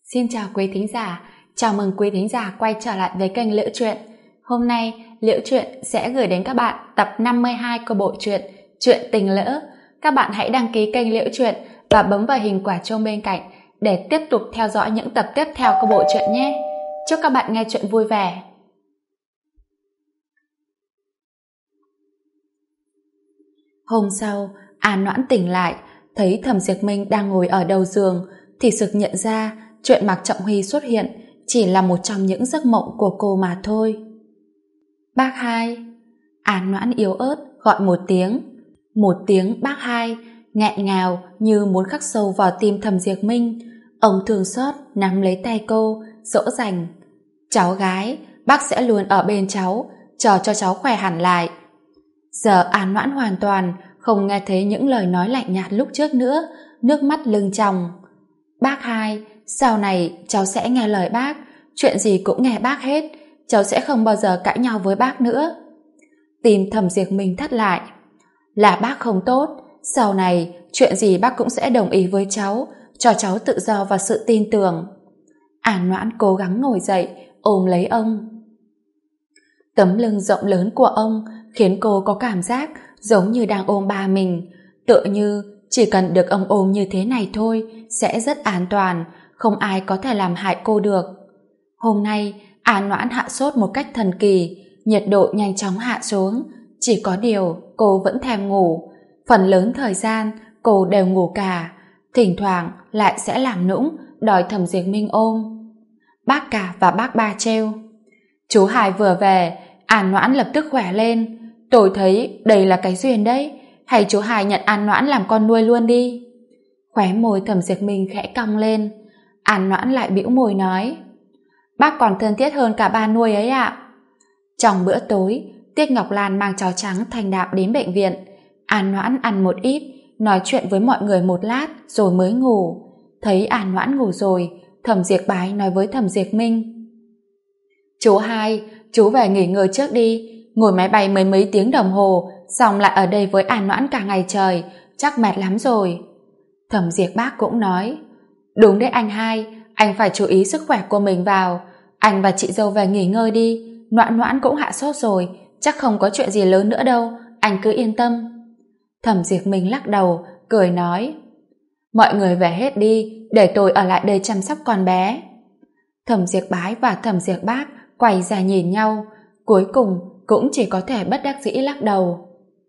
Xin chào quý thính giả, chào mừng quý thính giả quay trở lại với kênh Liễu Chuyện. Hôm nay, Liễu Chuyện sẽ gửi đến các bạn tập 52 của bộ truyện Chuyện Tình Lỡ. Các bạn hãy đăng ký kênh Liễu Chuyện và bấm vào hình quả chuông bên cạnh để tiếp tục theo dõi những tập tiếp theo của bộ truyện nhé. Chúc các bạn nghe chuyện vui vẻ. Hôm sau, An Noãn tỉnh lại, thấy Thẩm Diệp Minh đang ngồi ở đầu giường, thì sực nhận ra chuyện Mạc Trọng Huy xuất hiện chỉ là một trong những giấc mộng của cô mà thôi. Bác hai. An Noãn yếu ớt gọi một tiếng bác hai, nghẹn ngào như muốn khắc sâu vào tim Thẩm Diệp Minh. Ông thương xót nắm lấy tay cô, dỗ dành: cháu gái, bác sẽ luôn ở bên cháu, chờ cho cháu khỏe hẳn lại. Giờ An Noãn hoàn toàn không nghe thấy những lời nói lạnh nhạt lúc trước nữa, nước mắt lưng tròng. Bác hai, sau này cháu sẽ nghe lời bác, chuyện gì cũng nghe bác hết, cháu sẽ không bao giờ cãi nhau với bác nữa. Tim Thẩm Diệp Minh thắt lại. Là bác không tốt, sau này chuyện gì bác cũng sẽ đồng ý với cháu, cho cháu tự do và sự tin tưởng. An Noãn cố gắng ngồi dậy, ôm lấy ông. Tấm lưng rộng lớn của ông khiến cô có cảm giác giống như đang ôm ba mình, tựa như chỉ cần được ông ôm như thế này thôi sẽ rất an toàn, không ai có thể làm hại cô được. Hôm nay An Noãn hạ sốt một cách thần kỳ, nhiệt độ nhanh chóng hạ xuống, chỉ có điều cô vẫn thèm ngủ. Phần lớn thời gian cô đều ngủ cả, thỉnh thoảng lại sẽ làm nũng đòi Thẩm Diệp Minh ôm. Bác cả và bác ba trêu: chú Hải vừa về. An Noãn lập tức khỏe lên. Tôi thấy đây là cái duyên đấy, hay chú Hải nhận An Noãn làm con nuôi luôn đi. Khóe môi Thẩm Diệp Minh khẽ cong lên. An Noãn lại bĩu môi nói: bác còn thân thiết hơn cả ba nuôi ấy ạ. Trong bữa tối, Tiết Ngọc Lan mang cháo trắng thanh đạm đến bệnh viện. An Noãn ăn một ít, nói chuyện với mọi người một lát rồi mới ngủ. Thấy An Noãn ngủ rồi, Thẩm Diệp Bái nói với Thẩm Diệp Minh: chú Hai, chú về nghỉ ngơi trước đi, ngồi máy bay mấy tiếng đồng hồ, xong lại ở đây với An Noãn cả ngày trời, chắc mệt lắm rồi. Thẩm Diệp Bác cũng nói: đúng đấy anh Hai, anh phải chú ý sức khỏe của mình vào. Anh và chị dâu về nghỉ ngơi đi, Noãn Noãn cũng hạ sốt rồi, chắc không có chuyện gì lớn nữa đâu, anh cứ yên tâm. Thẩm Diệp Minh lắc đầu, cười nói: mọi người về hết đi, để tôi ở lại đây chăm sóc con bé. Thẩm Diệp Bái và Thẩm Diệp Bác quay ra nhìn nhau, cuối cùng cũng chỉ có thể bất đắc dĩ lắc đầu.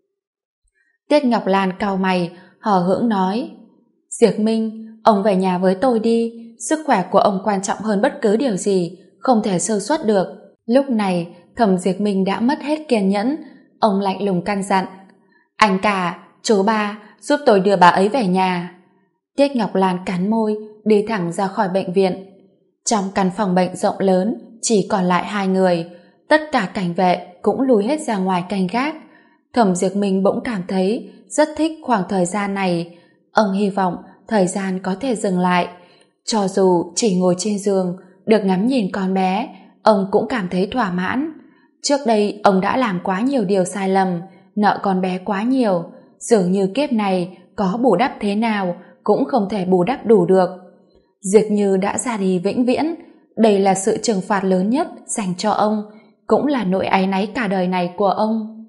Tiết Ngọc Lan cau mày, hờ hững nói: Diệp Minh, ông về nhà với tôi đi, sức khỏe của ông quan trọng hơn bất cứ điều gì, không thể sơ suất được. Lúc này Thẩm Diệp Minh đã mất hết kiên nhẫn, ông lạnh lùng căn dặn: anh cả, chú ba, giúp tôi đưa bà ấy về nhà. Tiết Ngọc Lan cắn môi, đi thẳng ra khỏi bệnh viện. Trong căn phòng bệnh rộng lớn chỉ còn lại hai người, tất cả cảnh vệ cũng lùi hết ra ngoài canh gác. Thẩm Diệp Minh bỗng cảm thấy rất thích khoảng thời gian này. Ông hy vọng thời gian có thể dừng lại. Cho dù chỉ ngồi trên giường, được ngắm nhìn con bé, ông cũng cảm thấy thỏa mãn. Trước đây ông đã làm quá nhiều điều sai lầm, nợ con bé quá nhiều, dường như kiếp này có bù đắp thế nào cũng không thể bù đắp đủ được. Diệp Như đã ra đi vĩnh viễn, đây là sự trừng phạt lớn nhất dành cho ông, cũng là nỗi áy náy cả đời này của ông.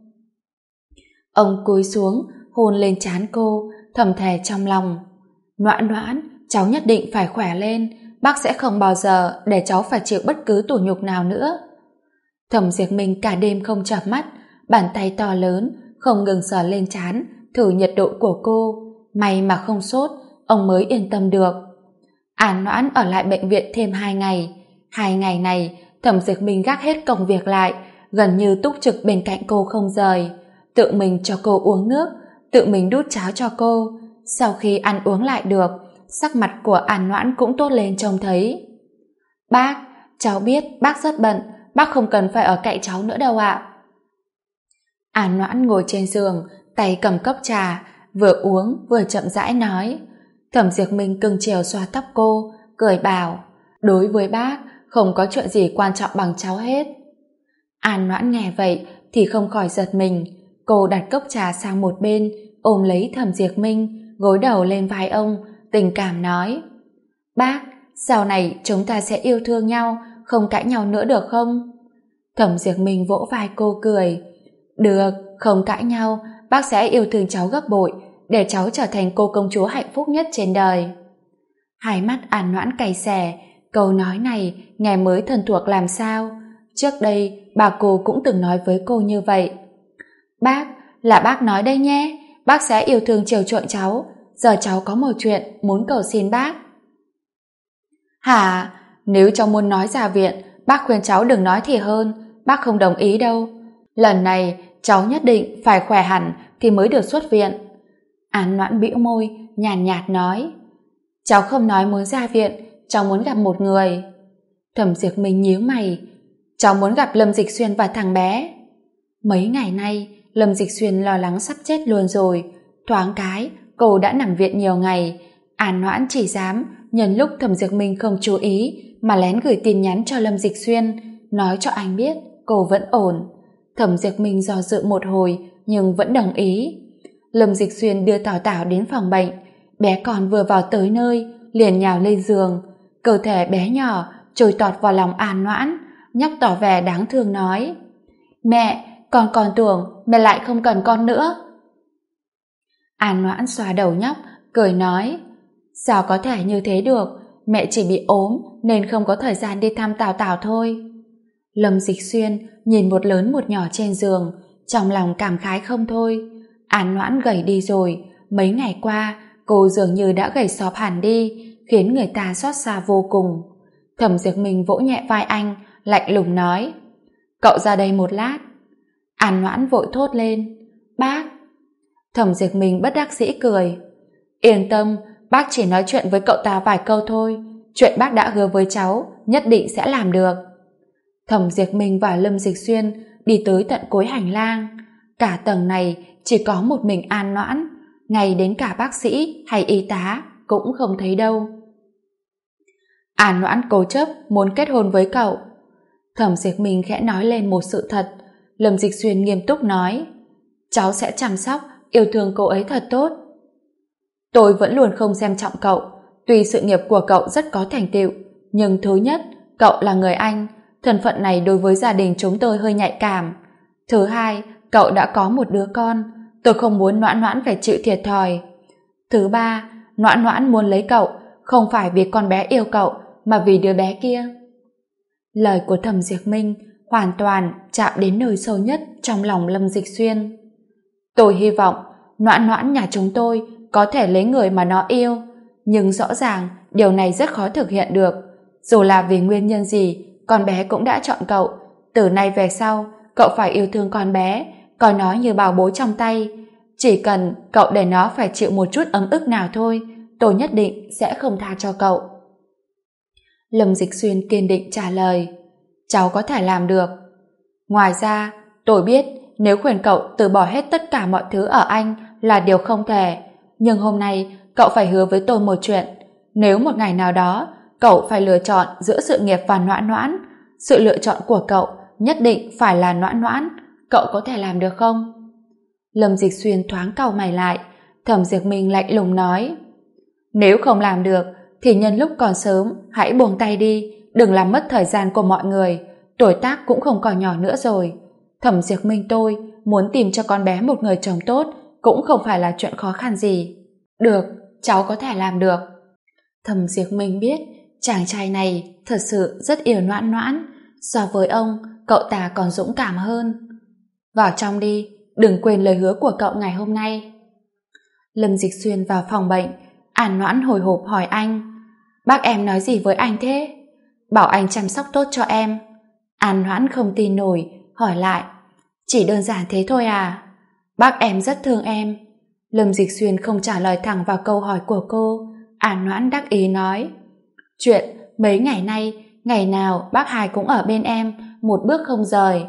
Ông cúi xuống, hôn lên trán cô, thầm thề trong lòng: Noãn Noãn, cháu nhất định phải khỏe lên, bác sẽ không bao giờ để cháu phải chịu bất cứ tủi nhục nào nữa. Thẩm Diệp Minh cả đêm không chợp mắt, bàn tay to lớn không ngừng sờ lên trán, thử nhiệt độ của cô. May mà không sốt, ông mới yên tâm được. An Noãn ở lại bệnh viện thêm 2 ngày. 2 ngày này, Thẩm Diệp Minh gác hết công việc lại, gần như túc trực bên cạnh cô không rời. Tự mình cho cô uống nước, tự mình đút cháo cho cô. Sau khi ăn uống lại được, sắc mặt của An Noãn cũng tốt lên trông thấy. Bác, cháu biết bác rất bận, bác không cần phải ở cạnh cháu nữa đâu ạ. An Noãn ngồi trên giường, tay cầm cốc trà, vừa uống vừa chậm rãi nói. Thẩm Diệp Minh cưng chiều xoa tóc cô, cười bảo: đối với bác, không có chuyện gì quan trọng bằng cháu hết. An Noãn nghe vậy thì không khỏi giật mình. Cô đặt cốc trà sang một bên, ôm lấy Thẩm Diệp Minh, gối đầu lên vai ông, tình cảm nói: bác, sau này chúng ta sẽ yêu thương nhau, không cãi nhau nữa được không? Thẩm Diệp Minh vỗ vai cô cười. Được, không cãi nhau, bác sẽ yêu thương cháu gấp bội, để cháu trở thành cô công chúa hạnh phúc nhất trên đời. Hai mắt An Noãn cay xè, câu nói này nghe mới thân thuộc làm sao. Trước đây bà cô cũng từng nói với cô như vậy. Bác, là bác nói đây nhé, bác sẽ yêu thương chiều chuộng cháu, giờ cháu có một chuyện muốn cầu xin bác. Hả? Nếu cháu muốn nói ra viện, bác khuyên cháu đừng nói thì hơn, bác không đồng ý đâu. Lần này cháu nhất định phải khỏe hẳn thì mới được xuất viện. An Noãn bĩu môi, nhàn nhạt nói. Cháu không nói muốn ra viện, cháu muốn gặp một người. Thẩm Diệp Minh nhíu mày. Cháu muốn gặp Lâm Dịch Xuyên và thằng bé. Mấy ngày nay Lâm Dịch Xuyên lo lắng sắp chết luôn rồi. Thoáng cái cô đã nằm viện nhiều ngày. An Noãn chỉ dám nhân lúc Thẩm Diệp Minh không chú ý mà lén gửi tin nhắn cho Lâm Dịch Xuyên, nói cho anh biết cô vẫn ổn. Thẩm Diệp Minh do dự một hồi nhưng vẫn đồng ý. Lâm Dịch Xuyên đưa Tảo Tảo đến phòng bệnh. Bé con vừa vào tới nơi liền nhào lên giường, cơ thể bé nhỏ trôi tọt vào lòng An Noãn, nhóc tỏ vẻ đáng thương nói. Mẹ, con còn tưởng mẹ lại không cần con nữa. An Noãn xoa đầu nhóc, cười nói. Sao có thể như thế được, mẹ chỉ bị ốm nên không có thời gian đi thăm Tảo Tảo thôi. Lâm Dịch Xuyên nhìn một lớn một nhỏ trên giường, trong lòng cảm khái không thôi. An Noãn gầy đi rồi, mấy ngày qua cô dường như đã gầy xóp hẳn đi, khiến người ta xót xa vô cùng. Thẩm Diệp Minh vỗ nhẹ vai anh, lạnh lùng nói. Cậu ra đây một lát. An Noãn vội thốt lên. Bác. Thẩm Diệp Minh bất đắc dĩ cười. Yên tâm, bác chỉ nói chuyện với cậu ta vài câu thôi, chuyện bác đã hứa với cháu nhất định sẽ làm được. Thẩm Diệp Minh và Lâm Dịch Xuyên đi tới tận cuối hành lang. Cả tầng này chỉ có một mình An Noãn, ngay đến cả bác sĩ hay y tá cũng không thấy đâu. An Noãn cố chấp muốn kết hôn với cậu. Thẩm Diệp Minh khẽ nói lên một sự thật. Lâm Dịch Xuyên nghiêm túc nói. Cháu sẽ chăm sóc, yêu thương cô ấy thật tốt. Tôi vẫn luôn không xem trọng cậu. Tuy sự nghiệp của cậu rất có thành tựu, nhưng thứ nhất, cậu là người Anh, thân phận này đối với gia đình chúng tôi hơi nhạy cảm. Thứ hai, cậu đã có một đứa con, tôi không muốn Noãn Noãn phải chịu thiệt thòi. Thứ ba, Noãn Noãn muốn lấy cậu không phải vì con bé yêu cậu mà vì đứa bé kia. Lời của Thẩm Diệp Minh hoàn toàn chạm đến nơi sâu nhất trong lòng Lâm Dịch Xuyên. Tôi hy vọng Noãn Noãn nhà chúng tôi có thể lấy người mà nó yêu, nhưng rõ ràng điều này rất khó thực hiện được. Dù là vì nguyên nhân gì, con bé cũng đã chọn cậu. Từ nay về sau, cậu phải yêu thương con bé, coi nó như bảo bối trong tay. Chỉ cần cậu để nó phải chịu một chút ấm ức nào thôi, tôi nhất định sẽ không tha cho cậu. Lâm Dịch Xuyên kiên định trả lời. Cháu có thể làm được. Ngoài ra, tôi biết nếu khuyên cậu từ bỏ hết tất cả mọi thứ ở Anh là điều không thể. Nhưng hôm nay cậu phải hứa với tôi một chuyện. Nếu một ngày nào đó cậu phải lựa chọn giữa sự nghiệp và Noãn Noãn, sự lựa chọn của cậu nhất định phải là Noãn Noãn. Cậu có thể làm được không? Lâm Dịch Xuyên thoáng cau mày lại. Thẩm Diệp Minh lạnh lùng nói. Nếu không làm được thì nhân lúc còn sớm hãy buông tay đi, đừng làm mất thời gian của mọi người. Tuổi tác cũng không còn nhỏ nữa rồi. Thẩm Diệp Minh tôi muốn tìm cho con bé một người chồng tốt cũng không phải là chuyện khó khăn gì. Được, cháu có thể làm được. Thẩm Diệp Minh biết chàng trai này thật sự rất yêu Noãn Noãn. So với ông, cậu ta còn dũng cảm hơn. Vào trong đi, đừng quên lời hứa của cậu ngày hôm nay. Lâm Dịch Xuyên vào phòng bệnh. An Noãn hồi hộp hỏi anh. Bác em nói gì với anh thế? Bảo anh chăm sóc tốt cho em. An Noãn không tin nổi, hỏi lại. Chỉ đơn giản thế thôi à? Bác em rất thương em. Lâm Dịch Xuyên không trả lời thẳng vào câu hỏi của cô. An Noãn đắc ý nói. Chuyện mấy ngày nay, ngày nào bác Hai cũng ở bên em, một bước không rời.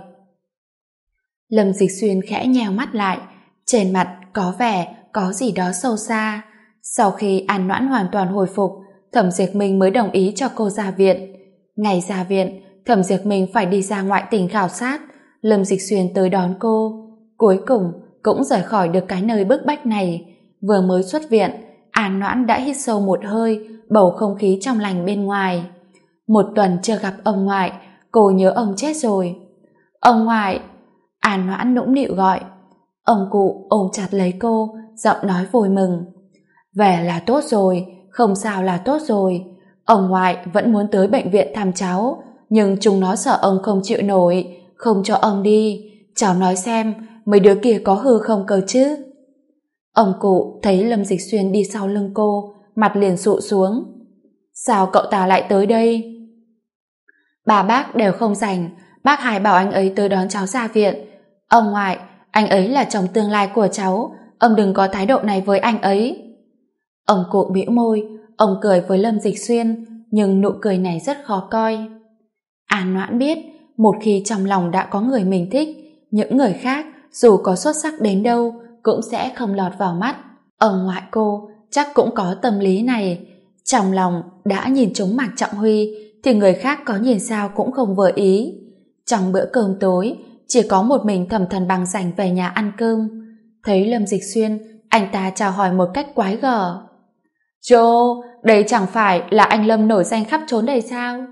Lâm Dịch Xuyên khẽ nheo mắt lại, trên mặt có vẻ có gì đó sâu xa. Sau khi An Noãn hoàn toàn hồi phục, Thẩm Diệp Minh mới đồng ý cho cô ra viện. Ngày ra viện, Thẩm Diệp Minh phải đi ra ngoại tỉnh khảo sát. Lâm Dịch Xuyên tới đón cô. Cuối cùng cũng rời khỏi được cái nơi bức bách này. Vừa mới xuất viện, An Noãn đã hít sâu một hơi bầu không khí trong lành bên ngoài. Một tuần chưa gặp ông ngoại, cô nhớ ông chết rồi. Ông ngoại! An Noãn nũng nịu gọi. Ông cụ ôm chặt lấy cô, giọng nói vui mừng. Về là tốt rồi, không sao là tốt rồi. Ông ngoại vẫn muốn tới bệnh viện thăm cháu, nhưng chúng nó sợ ông không chịu nổi, không cho ông đi. Cháu nói xem, mấy đứa kia có hư không cơ chứ? Ông cụ thấy Lâm Dịch Xuyên đi sau lưng cô, mặt liền sụ xuống. Sao cậu ta lại tới đây? Bà bác đều không rảnh, bác Hải bảo anh ấy tới đón cháu ra viện. Ông ngoại, anh ấy là chồng tương lai của cháu, ông đừng có thái độ này với anh ấy. Ông cụ bĩu môi, ông cười với Lâm Dịch Xuyên, nhưng nụ cười này rất khó coi. An Noãn biết, một khi trong lòng đã có người mình thích, những người khác dù có xuất sắc đến đâu cũng sẽ không lọt vào mắt. Ông ngoại cô chắc cũng có tâm lý này. Trong lòng đã nhìn trúng Mạc Trọng Huy thì người khác có nhìn sao cũng không vừa ý. Trong bữa cơm tối chỉ có một mình Thẩm Thần Bằng rảnh về nhà ăn cơm. Thấy Lâm Dịch Xuyên, anh ta chào hỏi một cách quái gở. Chô, đây chẳng phải là anh Lâm nổi danh khắp trốn đây sao?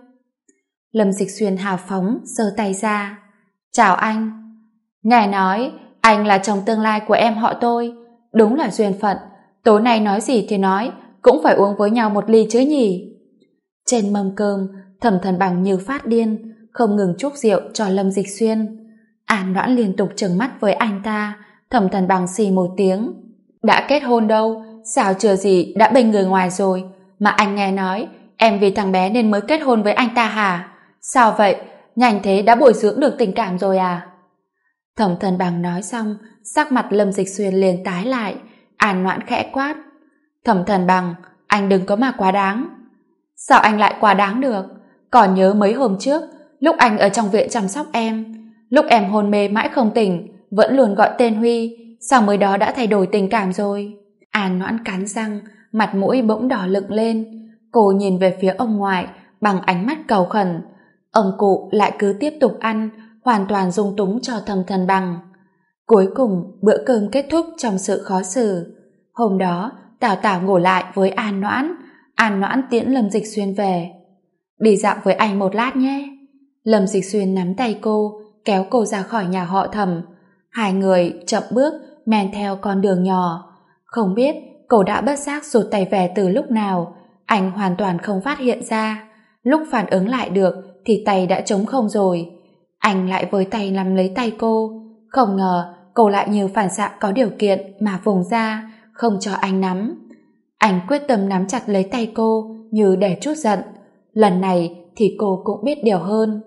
Lâm Dịch Xuyên hào phóng giơ tay ra. Chào anh. Nghe nói anh là chồng tương lai của em họ tôi, đúng là duyên phận. Tối nay nói gì thì nói, cũng phải uống với nhau một ly chứ nhỉ? Trên mâm cơm, Thẩm Thần Bằng như phát điên, không ngừng chúc rượu cho Lâm Dịch Xuyên. An Noãn liên tục trừng mắt với anh ta. Thẩm Thần Bằng xì một tiếng. Đã kết hôn đâu, sao chưa gì đã bên người ngoài rồi, mà anh nghe nói em vì thằng bé nên mới kết hôn với anh ta hả? Sao vậy, nhanh thế đã bồi dưỡng được tình cảm rồi à? Thẩm Thần Bằng nói xong, sắc mặt Lâm Dịch Xuyên liền tái lại. An Noãn khẽ quát. Thẩm Thần Bằng, anh đừng có mà quá đáng. Sao anh lại quá đáng được? Còn nhớ mấy hôm trước, lúc anh ở trong viện chăm sóc em, lúc em hôn mê mãi không tỉnh, vẫn luôn gọi tên Huy, sao mới đó đã thay đổi tình cảm rồi? An Noãn cắn răng, mặt mũi bỗng đỏ lựng lên. Cô nhìn về phía ông ngoại bằng ánh mắt cầu khẩn. Ông cụ lại cứ tiếp tục ăn, hoàn toàn dung túng cho Thẩm Thần Bằng. Cuối cùng bữa cơm kết thúc trong sự khó xử. Hôm đó Tào Tào ngủ lại với An Noãn. An Noãn tiễn Lâm Dịch Xuyên về. Đi dạo với anh một lát nhé. Lâm Dịch Xuyên nắm tay cô, kéo cô ra khỏi nhà họ Thẩm. Hai người chậm bước men theo con đường nhỏ. Không biết cô đã bất giác rụt tay về từ lúc nào, anh hoàn toàn không phát hiện ra. Lúc phản ứng lại được thì tay đã trống không rồi. Anh lại với tay nắm lấy tay cô. Không ngờ cô lại như phản xạ có điều kiện mà vùng ra, không cho anh nắm. Anh quyết tâm nắm chặt lấy tay cô như để trút giận. Lần này thì cô cũng biết điều hơn.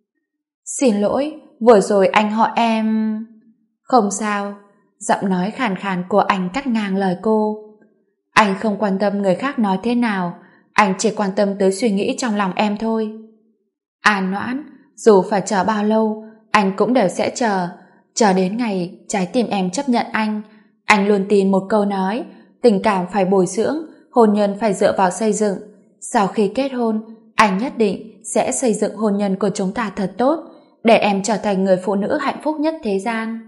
Xin lỗi, vừa rồi anh họ em... Không sao. Giọng nói khàn khàn của anh cắt ngang lời cô. Anh không quan tâm người khác nói thế nào, anh chỉ quan tâm tới suy nghĩ trong lòng em thôi. An Noãn, dù phải chờ bao lâu, anh cũng đều sẽ chờ đến ngày trái tim em chấp nhận anh. Anh luôn tin một câu nói, tình cảm phải bồi dưỡng, hôn nhân phải dựa vào xây dựng. Sau khi kết hôn, anh nhất định sẽ xây dựng hôn nhân của chúng ta thật tốt, để em trở thành người phụ nữ hạnh phúc nhất thế gian.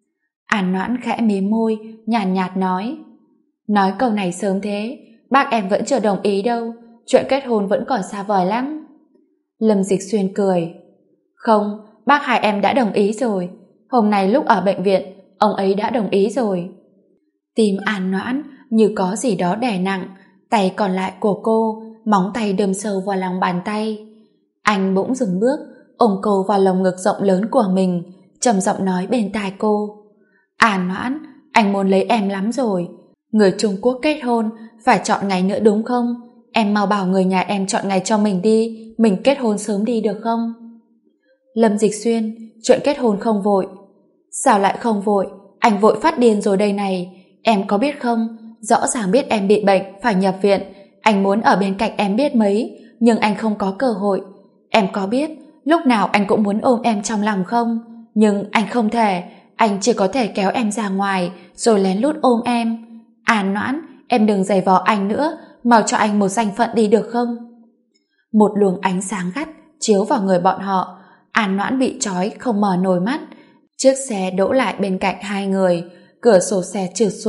An Noãn khẽ mím môi, nhàn nhạt nói. Nói câu này sớm thế, bác em vẫn chưa đồng ý đâu, chuyện kết hôn vẫn còn xa vời lắm. Lâm Dịch Xuyên cười. Không, bác hai em đã đồng ý rồi. Hôm nay lúc ở bệnh viện, ông ấy đã đồng ý rồi. Tim An Noãn như có gì đó đè nặng, tay còn lại của cô, móng tay đâm sâu vào lòng bàn tay. Anh bỗng dừng bước, ôm cô vào lồng ngực rộng lớn của mình, trầm giọng nói bên tai cô. An Noãn, anh muốn lấy em lắm rồi. Người Trung Quốc kết hôn phải chọn ngày nữa đúng không? Em mau bảo người nhà em chọn ngày cho mình đi, mình kết hôn sớm đi được không? Lâm Dịch Xuyên, chuyện kết hôn không vội. Sao lại không vội? Anh vội phát điên rồi đây này. Em có biết không? Rõ ràng biết em bị bệnh, phải nhập viện. Anh muốn ở bên cạnh em biết mấy, nhưng anh không có cơ hội. Em có biết, lúc nào anh cũng muốn ôm em trong lòng không? Nhưng anh không thể, anh chỉ có thể kéo em ra ngoài, rồi lén lút ôm em. An Noãn, em đừng giày vò anh nữa, mau cho anh một danh phận đi được không? Một luồng ánh sáng gắt chiếu vào người bọn họ. An Noãn bị trói không mở nổi mắt. Chiếc xe đỗ lại bên cạnh hai người, cửa sổ xe trượt xuống,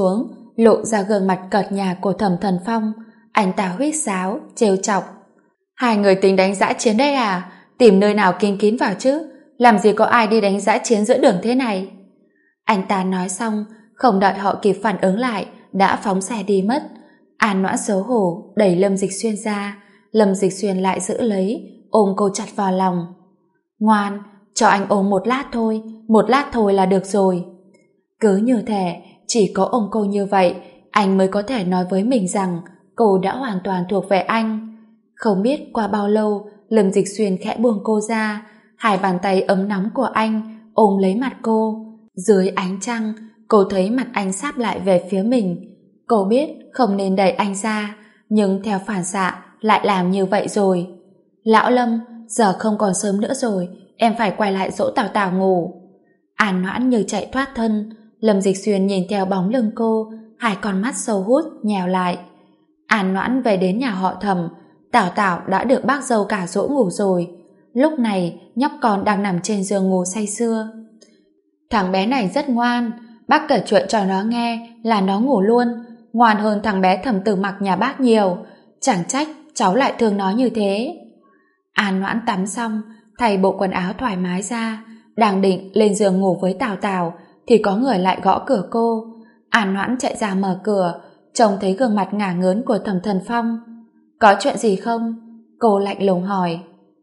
lộ ra gương mặt cợt nhả của Thẩm Thần Phong. Anh ta huýt sáo, trêu chọc. Hai người tính đánh dã chiến đấy à? Tìm nơi nào kín kín vào chứ? Làm gì có ai đi đánh dã chiến giữa đường thế này? Anh ta nói xong, không đợi họ kịp phản ứng lại, đã phóng xe đi mất. An Noãn xấu hổ đẩy Lâm Dịch Xuyên ra, Lâm Dịch Xuyên lại giữ lấy, ôm cô chặt vào lòng. Ngoan, cho anh ôm một lát thôi là được rồi. Cứ như thể chỉ có ôm cô như vậy, anh mới có thể nói với mình rằng cô đã hoàn toàn thuộc về anh. Không biết qua bao lâu, Lâm Dịch Xuyên khẽ buông cô ra, hai bàn tay ấm nóng của anh ôm lấy mặt cô. Dưới ánh trăng, cô thấy mặt anh sáp lại về phía mình. Cô biết không nên đẩy anh ra, nhưng theo phản xạ lại làm như vậy rồi. Lão Lâm, giờ không còn sớm nữa rồi, em phải quay lại dỗ Tào Tào ngủ. An Noãn như chạy thoát thân. Lâm Dịch Xuyên nhìn theo bóng lưng cô, hai con mắt sâu hút nhèo lại. An Noãn về đến nhà họ Thẩm, Tào Tào đã được bác dâu cả dỗ ngủ rồi. Lúc này nhóc con đang nằm trên giường ngủ say sưa. Thằng bé này rất ngoan, bác kể chuyện cho nó nghe là nó ngủ luôn, ngoan hơn thằng bé Thẩm Tử Mặc nhà bác nhiều, chẳng trách cháu lại thương nó như thế. An Noãn tắm xong, thay bộ quần áo thoải mái ra, đang định lên giường ngủ với Tào Tào thì có người lại gõ cửa cô. An Noãn chạy ra mở cửa, trông thấy gương mặt ngả ngớn của Thẩm Thần Phong. Có chuyện gì không? Cô lạnh lùng hỏi.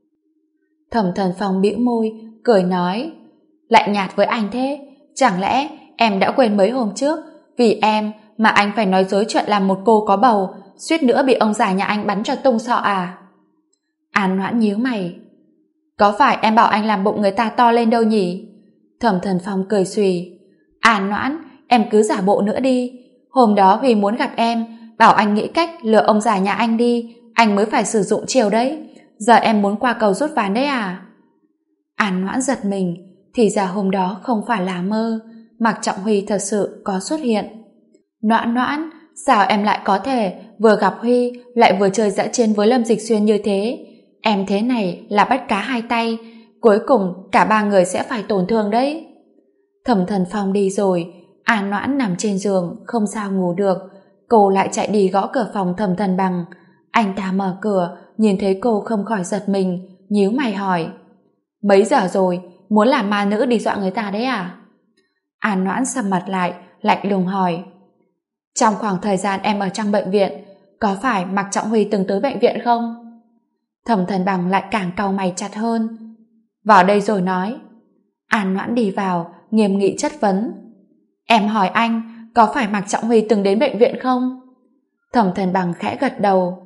Thẩm Thần Phong bĩu môi, cười nói, lạnh nhạt với anh thế, chẳng lẽ em đã quên mấy hôm trước vì em mà anh phải nói dối chuyện làm một cô có bầu, suýt nữa bị ông già nhà anh bắn cho tung sọ à? An Noãn nhíu mày. Có phải em bảo anh làm bụng người ta to lên đâu nhỉ? Thẩm Thần Phong cười xùy. An Noãn, em cứ giả bộ nữa đi. Hôm đó Huy muốn gặp em, bảo anh nghĩ cách lừa ông già nhà anh đi, anh mới phải sử dụng chiều đấy. Giờ em muốn qua cầu rút ván đấy à? An Noãn giật mình, thì ra hôm đó không phải là mơ, Mạc Trọng Huy thật sự có xuất hiện. Noãn Noãn, sao em lại có thể vừa gặp Huy lại vừa chơi dã chiến với Lâm Dịch Xuyên như thế? Em thế này là bắt cá hai tay, cuối cùng cả ba người sẽ phải tổn thương đấy. Thẩm Thần Phong đi rồi, An Noãn nằm trên giường không sao ngủ được. Cô lại chạy đi gõ cửa phòng Thẩm Thần Bằng. Anh ta mở cửa, nhìn thấy cô không khỏi giật mình, nhíu mày hỏi, mấy giờ rồi, muốn làm ma nữ đi dọa người ta đấy à? An Noãn sầm mặt lại, lạnh lùng hỏi, trong khoảng thời gian em ở trong bệnh viện, có phải Mạc Trọng Huy từng tới bệnh viện không? Thẩm Thần Bằng lại càng cau mày chặt hơn. Vào đây rồi nói. An Noãn đi vào, nghiêm nghị chất vấn. Em hỏi anh, có phải Mạc Trọng Huy từng đến bệnh viện không? Thẩm Thần Bằng khẽ gật đầu.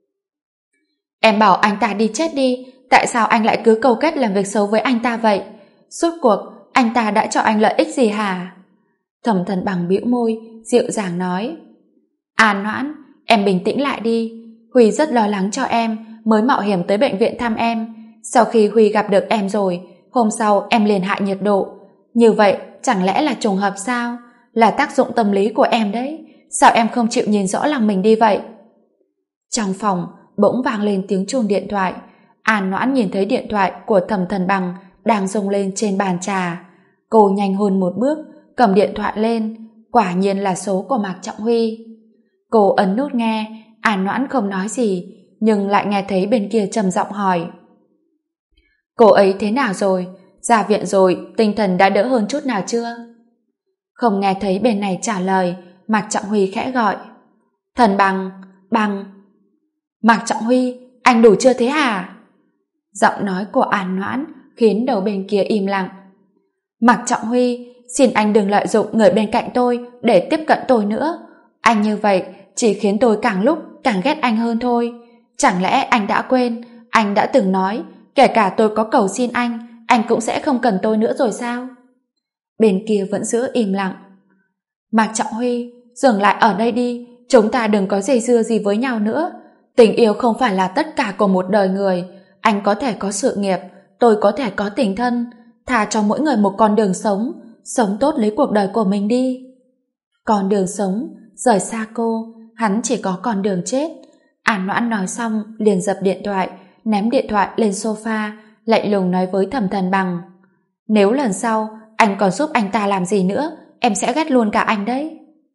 Em bảo anh ta đi chết đi, tại sao anh lại cứ câu kết làm việc xấu với anh ta vậy? Suốt cuộc, anh ta đã cho anh lợi ích gì hả? Thẩm Thần Bằng bĩu môi, dịu dàng nói. An Noãn, em bình tĩnh lại đi. Huy rất lo lắng cho em, mới mạo hiểm tới bệnh viện thăm em. Sau khi Huy gặp được em rồi, hôm sau em liền hạ nhiệt độ. Như vậy, chẳng lẽ là trùng hợp sao? Là tác dụng tâm lý của em đấy. Sao em không chịu nhìn rõ lòng mình đi vậy? Trong phòng, bỗng vang lên tiếng chuông điện thoại. An Noãn nhìn thấy điện thoại của Thẩm Thần Bằng đang rung lên trên bàn trà. Cô nhanh hơn một bước, cầm điện thoại lên. Quả nhiên là số của Mạc Trọng Huy. Cô ấn nút nghe. An Noãn không nói gì, nhưng lại nghe thấy bên kia trầm giọng hỏi, cô ấy thế nào rồi? Ra viện rồi, tinh thần đã đỡ hơn chút nào chưa? Không nghe thấy bên này trả lời, Mạc Trọng Huy khẽ gọi, Thần Bằng, Bằng. Mạc Trọng Huy, anh đủ chưa thế hả? Giọng nói của An Noãn khiến đầu bên kia im lặng. Mạc Trọng Huy, xin anh đừng lợi dụng người bên cạnh tôi để tiếp cận tôi nữa. Anh như vậy chỉ khiến tôi càng lúc càng ghét anh hơn thôi. Chẳng lẽ anh đã quên, anh đã từng nói, kể cả tôi có cầu xin anh cũng sẽ không cần tôi nữa rồi sao? Bên kia vẫn giữ im lặng. Mạc Trọng Huy, dừng lại ở đây đi, chúng ta đừng có dây dưa gì với nhau nữa. Tình yêu không phải là tất cả của một đời người. Anh có thể có sự nghiệp, tôi có thể có tình thân. Thà cho mỗi người một con đường sống, sống tốt lấy cuộc đời của mình đi. Con đường sống, rời xa cô, hắn chỉ có con đường chết. An Noãn nói xong liền dập điện thoại, ném điện thoại lên sofa, lạnh lùng nói với Thẩm Thần Bằng, nếu lần sau anh còn giúp anh ta làm gì nữa, em sẽ ghét luôn cả anh đấy.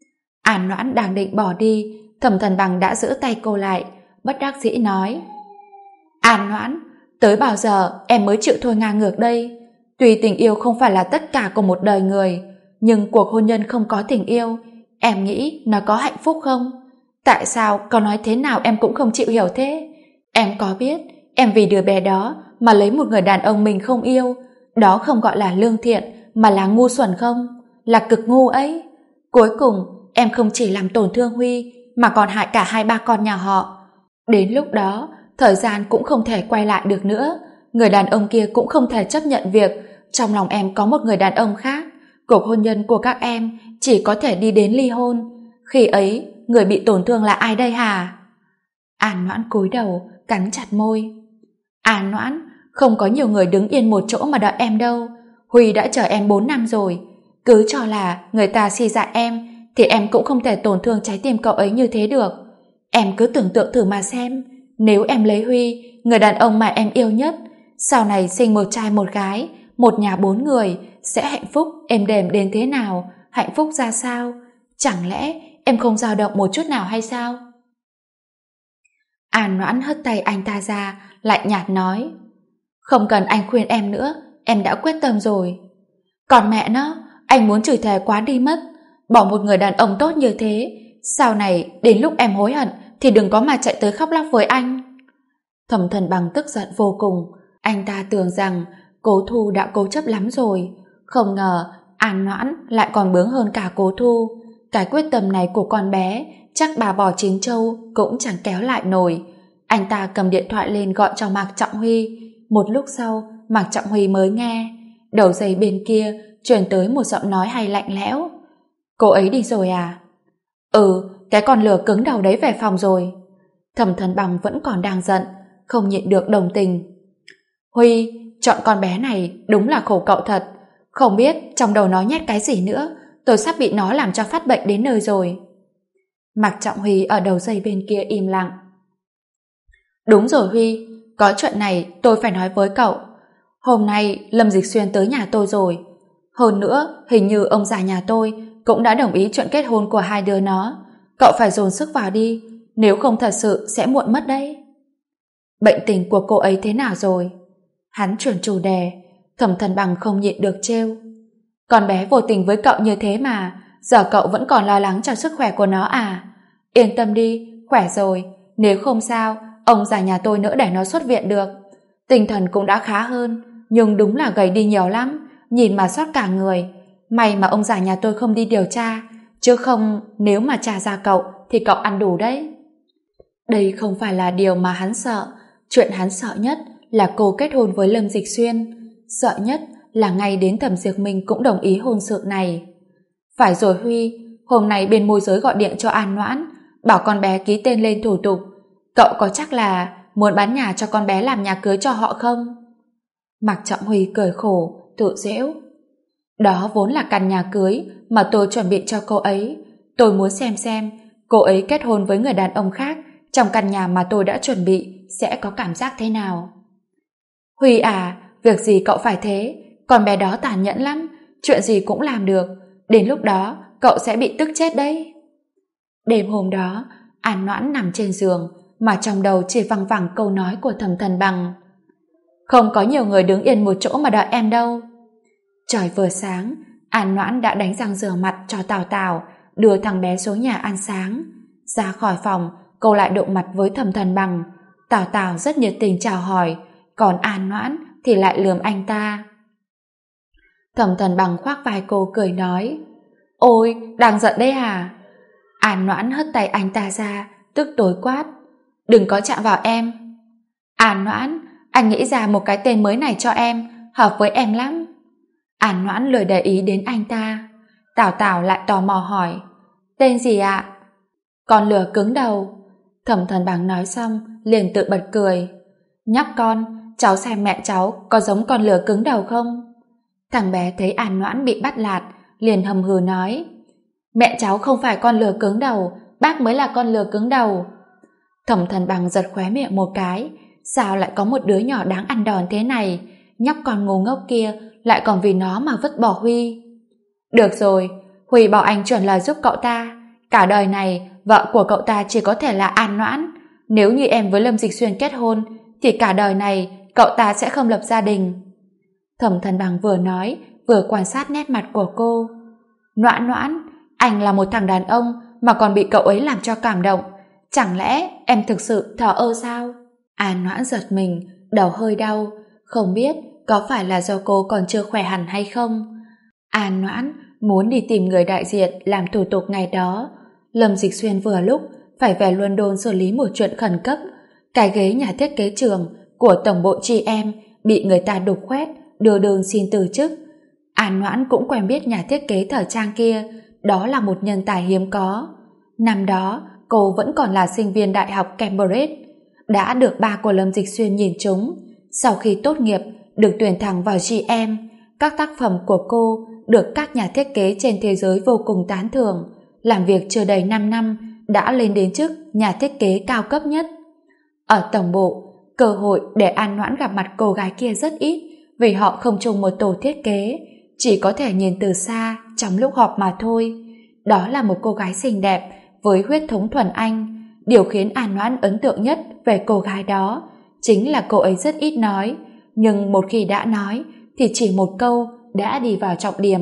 An Noãn đang định bỏ đi, Thẩm Thần Bằng đã giữ tay cô lại, bất đắc dĩ nói: An Noãn, tới bao giờ em mới chịu thôi ngang ngược đây? Tuy tình yêu không phải là tất cả của một đời người, nhưng cuộc hôn nhân không có tình yêu, em nghĩ nó có hạnh phúc không? Tại sao có nói thế nào em cũng không chịu hiểu thế? Em có biết em vì đứa bé đó mà lấy một người đàn ông mình không yêu, đó không gọi là lương thiện mà là ngu xuẩn không? Là cực ngu ấy. Cuối cùng em không chỉ làm tổn thương Huy mà còn hại cả hai ba con nhà họ. Đến lúc đó thời gian cũng không thể quay lại được nữa, người đàn ông kia cũng không thể chấp nhận việc trong lòng em có một người đàn ông khác. Cuộc hôn nhân của các em chỉ có thể đi đến ly hôn. Khi ấy người bị tổn thương là ai đây hả? An Noãn cúi đầu cắn chặt môi. An Noãn, không có nhiều người đứng yên một chỗ mà đợi em đâu. Huy đã chờ em 4 năm rồi. Cứ cho là người ta si dại em thì em cũng không thể tổn thương trái tim cậu ấy như thế được. Em cứ tưởng tượng thử mà xem, nếu em lấy Huy, người đàn ông mà em yêu nhất, sau này sinh một trai một gái, một nhà 4 người, sẽ hạnh phúc êm đềm đến thế nào, hạnh phúc ra sao? Chẳng lẽ em không dao động một chút nào hay sao? An Noãn hất tay anh ta ra, lạnh nhạt nói: Không cần anh khuyên em nữa, em đã quyết tâm rồi. Còn mẹ nó, anh muốn chửi thề quá đi mất. Bỏ một người đàn ông tốt như thế, sau này đến lúc em hối hận thì đừng có mà chạy tới khóc lóc với anh. Thẩm Thần Bằng tức giận vô cùng. Anh ta tưởng rằng Cố Thu đã cố chấp lắm rồi, không ngờ An Noãn lại còn bướng hơn cả Cố Thu. Cái quyết tâm này của con bé chắc bà bò chín châu cũng chẳng kéo lại nổi. Anh ta cầm điện thoại lên gọi cho Mạc Trọng Huy. Một lúc sau Mạc Trọng Huy mới nghe. Đầu dây bên kia truyền tới một giọng nói hay lạnh lẽo: Cô ấy đi rồi à? Ừ, cái con lừa cứng đầu đấy về phòng rồi. Thẩm Thần Bằng vẫn còn đang giận, không nhịn được đồng tình. Huy, chọn con bé này đúng là khổ cậu thật. Không biết trong đầu nó nhét cái gì nữa, tôi sắp bị nó làm cho phát bệnh đến nơi rồi. Mạc Trọng Huy ở đầu dây bên kia im lặng. Đúng rồi Huy, có chuyện này tôi phải nói với cậu. Hôm nay Lâm Dịch Xuyên tới nhà tôi rồi. Hơn nữa, hình như ông già nhà tôi cũng đã đồng ý chuyện kết hôn của hai đứa nó. Cậu phải dồn sức vào đi, nếu không thật sự sẽ muộn mất đấy. Bệnh tình của cô ấy thế nào rồi? Hắn chuyển chủ đề. Thẩm Thần Bằng không nhịn được trêu. Con bé vô tình với cậu như thế mà, giờ cậu vẫn còn lo lắng cho sức khỏe của nó à? Yên tâm đi, khỏe rồi. Nếu không sao, ông già nhà tôi nỡ để nó xuất viện được. Tinh thần cũng đã khá hơn, nhưng đúng là gầy đi nhiều lắm, nhìn mà xót cả người. May mà ông già nhà tôi không đi điều tra, chứ không nếu mà tra ra cậu thì cậu ăn đủ đấy. Đây không phải là điều mà hắn sợ. Chuyện hắn sợ nhất là cô kết hôn với Lâm Dịch Xuyên. Sợ nhất là ngay đến Thẩm Diệp Minh cũng đồng ý hôn sự này. Phải rồi Huy, hôm nay bên môi giới gọi điện cho An Noãn, bảo con bé ký tên lên thủ tục. Cậu có chắc là muốn bán nhà cho con bé làm nhà cưới cho họ không? Mạc Trọng Huy cười khổ, tự giễu. Đó vốn là căn nhà cưới mà tôi chuẩn bị cho cô ấy. Tôi muốn xem cô ấy kết hôn với người đàn ông khác trong căn nhà mà tôi đã chuẩn bị sẽ có cảm giác thế nào. Huy à, việc gì cậu phải thế? Con bé đó tàn nhẫn lắm, chuyện gì cũng làm được. Đến lúc đó cậu sẽ bị tức chết đấy. Đêm hôm đó, An Noãn nằm trên giường mà trong đầu chỉ văng vẳng câu nói của Thẩm Thần Bằng. Không có nhiều người đứng yên một chỗ mà đợi em đâu. Trời vừa sáng, An Noãn đã đánh răng rửa mặt cho Tào Tào, đưa thằng bé xuống nhà ăn sáng. Ra khỏi phòng, cô lại đụng mặt với Thẩm Thần Bằng. Tào Tào rất nhiệt tình chào hỏi, còn An Noãn thì lại lườm anh ta. Thẩm Thần Bằng khoác vai cô cười nói: Ôi, đang giận đấy à? An Noãn hất tay anh ta ra, tức tối quát: Đừng có chạm vào em. An Noãn, anh nghĩ ra một cái tên mới này cho em, hợp với em lắm. An Noãn lười để ý đến anh ta. Tào Tào lại tò mò hỏi: Tên gì ạ? Con lừa cứng đầu. Thẩm Thần Bằng nói xong liền tự bật cười. Nhóc con, cháu xem mẹ cháu có giống con lừa cứng đầu không? Thằng bé thấy An Noãn bị bắt lạt liền hầm hừ nói: Mẹ cháu không phải con lừa cứng đầu, bác mới là con lừa cứng đầu. Thẩm Thần Bằng giật khóe miệng một cái. Sao lại có một đứa nhỏ đáng ăn đòn thế này? Nhóc con ngu ngốc kia lại còn vì nó mà vứt bỏ Huy. Được rồi, Huy bảo anh chuyển lời giúp cậu ta. cả đời này vợ của cậu ta chỉ có thể là An Noãn. Nếu như em với Lâm Dịch Xuyên kết hôn thì cả đời này cậu ta sẽ không lập gia đình. Thẩm Thần Bằng vừa nói vừa quan sát nét mặt của cô. Noãn Noãn, anh là một thằng đàn ông mà còn bị cậu ấy làm cho cảm động. Chẳng lẽ em thực sự thờ ơ sao? An Noãn giật mình, đầu hơi đau. Không biết có phải là do cô còn chưa khỏe hẳn hay không? An Noãn muốn đi tìm người đại diện làm thủ tục ngày đó. Lâm Dịch Xuyên vừa lúc phải về London xử lý một chuyện khẩn cấp. Cái ghế nhà thiết kế trường của tổng bộ GM bị người ta đục khoét, đưa đơn xin từ chức. An Noãn cũng quen biết nhà thiết kế thời trang kia, đó là một nhân tài hiếm có. Năm đó, cô vẫn còn là sinh viên đại học Cambridge, đã được ba của Lâm Dịch Xuyên nhìn trúng. Sau khi tốt nghiệp, được tuyển thẳng vào GM. Các tác phẩm của cô được các nhà thiết kế trên thế giới vô cùng tán thưởng. Làm việc chưa đầy 5 năm, đã lên đến chức nhà thiết kế cao cấp nhất. Ở tổng bộ, cơ hội để An Noãn gặp mặt cô gái kia rất ít, vì họ không chung một tổ thiết kế, chỉ có thể nhìn từ xa trong lúc họp mà thôi. Đó là một cô gái xinh đẹp với huyết thống thuần Anh. Điều khiến An Noãn ấn tượng nhất về cô gái đó chính là cô ấy rất ít nói, nhưng một khi đã nói thì chỉ một câu đã đi vào trọng điểm.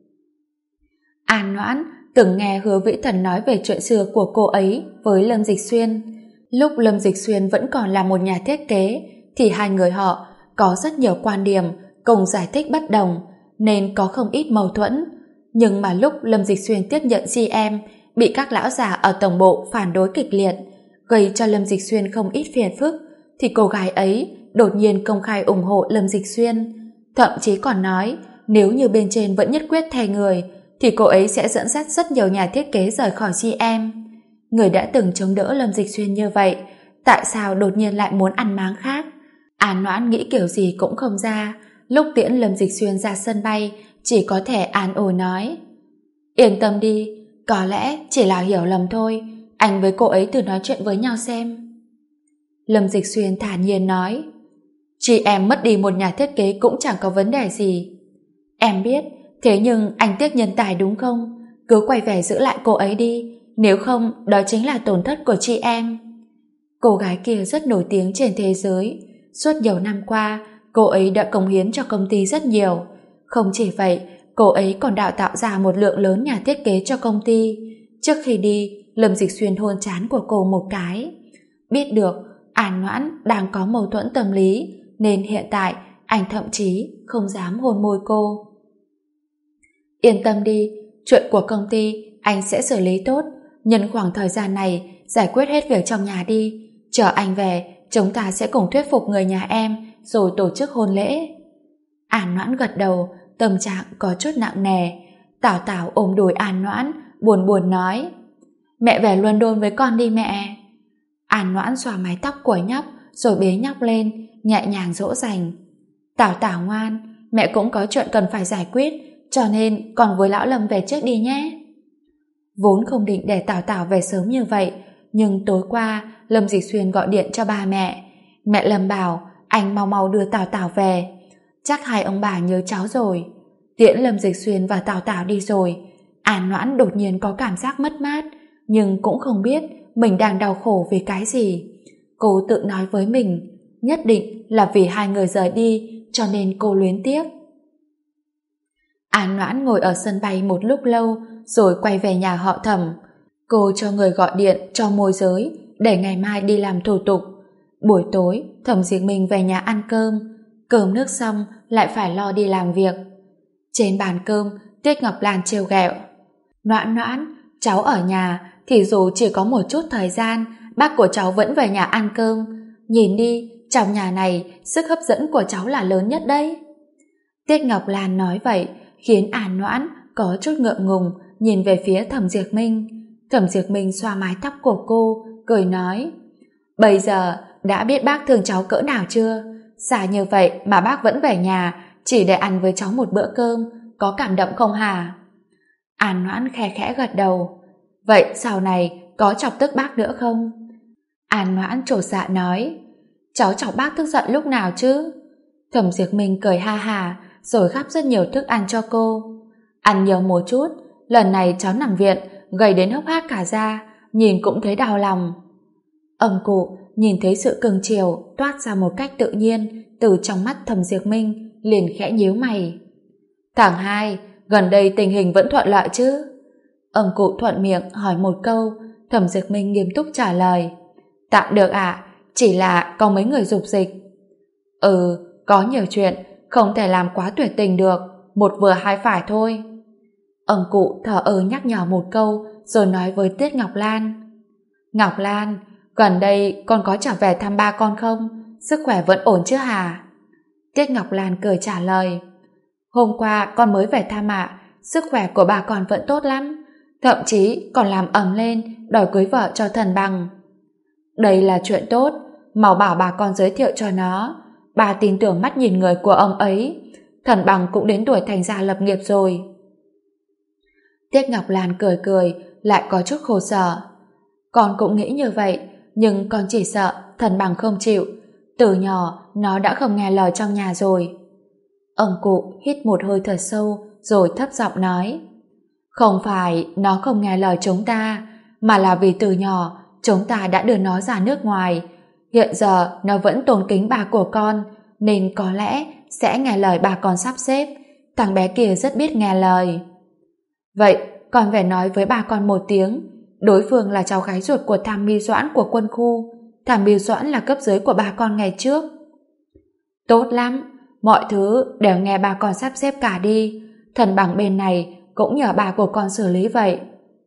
An Noãn từng nghe Hứa Vĩ Thần nói về chuyện xưa của cô ấy với Lâm Dịch Xuyên. Lúc Lâm Dịch Xuyên vẫn còn là một nhà thiết kế thì hai người họ có rất nhiều quan điểm cùng giải thích bất đồng, nên có không ít mâu thuẫn. Nhưng mà lúc Lâm Dịch Xuyên tiếp nhận GM, bị các lão già ở tổng bộ phản đối kịch liệt, gây cho Lâm Dịch Xuyên không ít phiền phức, thì cô gái ấy đột nhiên công khai ủng hộ Lâm Dịch Xuyên. Thậm chí còn nói nếu như bên trên vẫn nhất quyết thay người thì cô ấy sẽ dẫn dắt rất nhiều nhà thiết kế rời khỏi GM. Người đã từng chống đỡ Lâm Dịch Xuyên như vậy, tại sao đột nhiên lại muốn ăn máng khác? An Noãn nghĩ kiểu gì cũng không ra. Lúc tiễn Lâm Dịch Xuyên ra sân bay, chỉ có thể an ủi nói: yên tâm đi, có lẽ chỉ là hiểu lầm thôi, anh với cô ấy thử nói chuyện với nhau xem. Lâm Dịch Xuyên thản nhiên nói: chị em mất đi một nhà thiết kế cũng chẳng có vấn đề gì. Em biết, thế nhưng anh tiếc nhân tài đúng không? Cứ quay về giữ lại cô ấy đi, nếu không đó chính là tổn thất của chị em. Cô gái kia rất nổi tiếng trên thế giới. Suốt nhiều năm qua, cô ấy đã cống hiến cho công ty rất nhiều. Không chỉ vậy, cô ấy còn đào tạo ra một lượng lớn nhà thiết kế cho công ty. Trước khi đi, Lâm Dịch Xuyên hôn trán của cô một cái. Biết được An Noãn đang có mâu thuẫn tâm lý, nên hiện tại anh thậm chí không dám hôn môi cô. Yên tâm đi, chuyện của công ty anh sẽ xử lý tốt. Nhân khoảng thời gian này giải quyết hết việc trong nhà đi. Chờ anh về, chúng ta sẽ cùng thuyết phục người nhà em rồi tổ chức hôn lễ. An Noãn gật đầu, tâm trạng có chút nặng nề. Tảo Tảo ôm đùi An Noãn, buồn buồn nói: mẹ về London với con đi mẹ. An Noãn xòa mái tóc của nhóc rồi bế nhóc lên, nhẹ nhàng dỗ dành: Tảo Tảo ngoan, mẹ cũng có chuyện cần phải giải quyết, cho nên con với lão Lâm về trước đi nhé. Vốn không định để Tảo Tảo về sớm như vậy, nhưng tối qua Lâm Dịch Xuyên gọi điện cho ba mẹ. Mẹ Lâm bảo anh mau mau đưa Tảo Tảo về, chắc hai ông bà nhớ cháu rồi. Tiễn Lâm Dịch Xuyên và Tảo Tảo đi rồi, An Noãn đột nhiên có cảm giác mất mát, nhưng cũng không biết mình đang đau khổ vì cái gì. Cô tự nói với mình, nhất định là vì hai người rời đi, cho nên cô luyến tiếc. An Noãn ngồi ở sân bay một lúc lâu, rồi quay về nhà họ Thẩm. Cô cho người gọi điện cho môi giới để ngày mai đi làm thủ tục. Buổi tối, Thẩm Diệp Minh về nhà ăn cơm. Cơm nước xong lại phải lo đi làm việc. Trên bàn cơm, Tiết Ngọc Lan trêu ghẹo: Noãn Noãn, cháu ở nhà thì dù chỉ có một chút thời gian, bác của cháu vẫn về nhà ăn cơm. Nhìn đi, trong nhà này sức hấp dẫn của cháu là lớn nhất đấy. Tiết Ngọc Lan nói vậy khiến An Noãn có chút ngượng ngùng nhìn về phía Thẩm Diệp Minh. Thẩm Diệp Minh xoa mái tóc của cô, cười nói: bây giờ đã biết bác thương cháu cỡ nào chưa? Xa như vậy mà bác vẫn về nhà chỉ để ăn với cháu một bữa cơm, có cảm động không hả? An Noãn khe khẽ gật đầu. Vậy sau này có chọc tức bác nữa không? An Noãn trột dạ nói: cháu chọc bác tức giận lúc nào chứ? Thẩm Diệp Minh cười ha hà rồi gắp rất nhiều thức ăn cho cô. Ăn nhiều một chút, lần này cháu nằm viện gầy đến hốc hác cả da, nhìn cũng thấy đau lòng. Ông cụ nhìn thấy sự cưng chiều toát ra một cách tự nhiên từ trong mắt Thẩm Diệp Minh, liền khẽ nhíu mày. Thằng hai, gần đây tình hình vẫn thuận lợi chứ? Ông cụ thuận miệng hỏi một câu. Thẩm Diệp Minh nghiêm túc trả lời. Tạm được ạ, chỉ là có mấy người dục dịch. Có nhiều chuyện không thể làm quá tuyệt tình được, một vừa hai phải thôi. Ông cụ thở nhắc nhở một câu rồi nói với Tiết Ngọc Lan. Ngọc Lan, gần đây con có trở về thăm ba con không? Sức khỏe vẫn ổn chứ hả? Tiết Ngọc Lan cười trả lời. Hôm qua con mới về thăm ạ, sức khỏe của bà con vẫn tốt lắm, thậm chí còn làm ầm lên đòi cưới vợ cho Thần Bằng. Đây là chuyện tốt, mau bảo bà con giới thiệu cho nó. Bà tin tưởng mắt nhìn người của ông ấy. Thần Bằng cũng đến tuổi thành gia lập nghiệp rồi. Tiết Ngọc Lan cười cười, lại có chút khổ sở. Con cũng nghĩ như vậy, nhưng con chỉ sợ Thần Bằng không chịu. Từ nhỏ nó đã không nghe lời trong nhà rồi. Ông cụ hít một hơi thật sâu rồi thấp giọng nói. Không phải nó không nghe lời chúng ta, mà là vì từ nhỏ chúng ta đã đưa nó ra nước ngoài. Hiện giờ nó vẫn tôn kính bà của con, nên có lẽ sẽ nghe lời bà con sắp xếp. Thằng bé kia rất biết nghe lời. Vậy con phải nói với bà con một tiếng. Đối phương là cháu gái ruột của Tham Mưu Doãn của quân khu. Tham Mưu Doãn là cấp dưới của bà con ngày trước. Tốt lắm, mọi thứ đều nghe bà con sắp xếp cả đi. Thần Bằng bên này cũng nhờ bà của con xử lý vậy.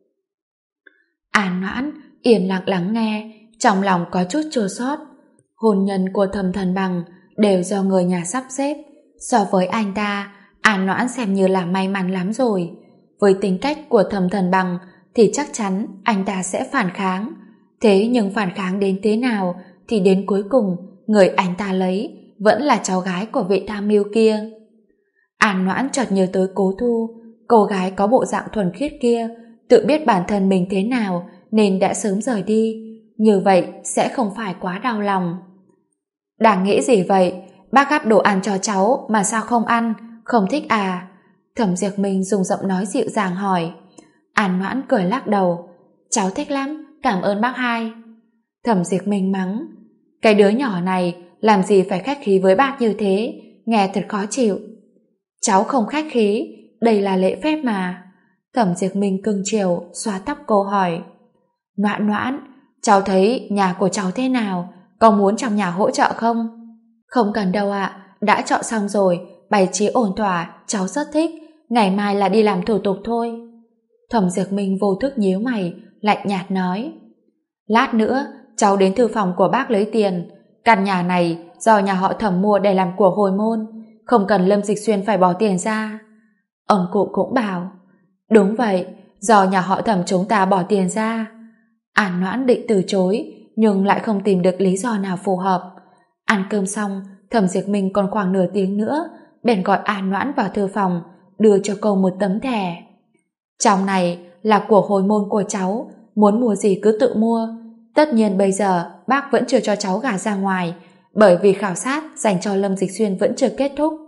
An Noãn yên lặng lắng nghe, trong lòng có chút chua xót. Hôn nhân của Thẩm Thần Bằng đều do người nhà sắp xếp. So với anh ta, An Noãn xem như là may mắn lắm rồi. Với tính cách của Thẩm Thần Bằng thì chắc chắn anh ta sẽ phản kháng. Thế nhưng phản kháng đến thế nào thì đến cuối cùng người anh ta lấy vẫn là cháu gái của vị tham mưu kia. An Noãn chợt nhớ tới Cố Thu, cô gái có bộ dạng thuần khiết kia, tự biết bản thân mình thế nào nên đã sớm rời đi. Như vậy sẽ không phải quá đau lòng. Đang nghĩ gì vậy? Bác gắp đồ ăn cho cháu mà sao không ăn? Không thích à? Thẩm Diệp Minh dùng giọng nói dịu dàng hỏi. An Noãn cười lắc đầu. Cháu thích lắm, cảm ơn bác hai. Thẩm Diệp Minh mắng. Cái đứa nhỏ này làm gì phải khách khí với bác như thế, nghe thật khó chịu. Cháu không khách khí, đây là lễ phép mà. Thẩm Diệp Minh cưng chiều xoa tóc cô hỏi. Noãn Noãn, cháu thấy nhà của cháu thế nào? Có muốn trong nhà hỗ trợ không? Không cần đâu ạ, đã chọn xong rồi, bày trí ổn thỏa, cháu rất thích. Ngày mai là đi làm thủ tục thôi. Thẩm Diệp Minh vô thức nhíu mày, lạnh nhạt nói. Lát nữa cháu đến thư phòng của bác lấy tiền. Căn nhà này do nhà họ Thẩm mua để làm của hồi môn, không cần Lâm Dịch Xuyên phải bỏ tiền ra. Ông cụ cũng bảo. Đúng vậy, do nhà họ Thẩm chúng ta bỏ tiền ra. An Noãn định từ chối, nhưng lại không tìm được lý do nào phù hợp. Ăn cơm xong, Thẩm Diệp Minh còn khoảng nửa tiếng nữa, bèn gọi An Noãn vào thư phòng, đưa cho cô một tấm thẻ. Trong này là của hồi môn của cháu, muốn mua gì cứ tự mua. Tất nhiên bây giờ bác vẫn chưa cho cháu gả ra ngoài, bởi vì khảo sát dành cho Lâm Dịch Xuyên vẫn chưa kết thúc.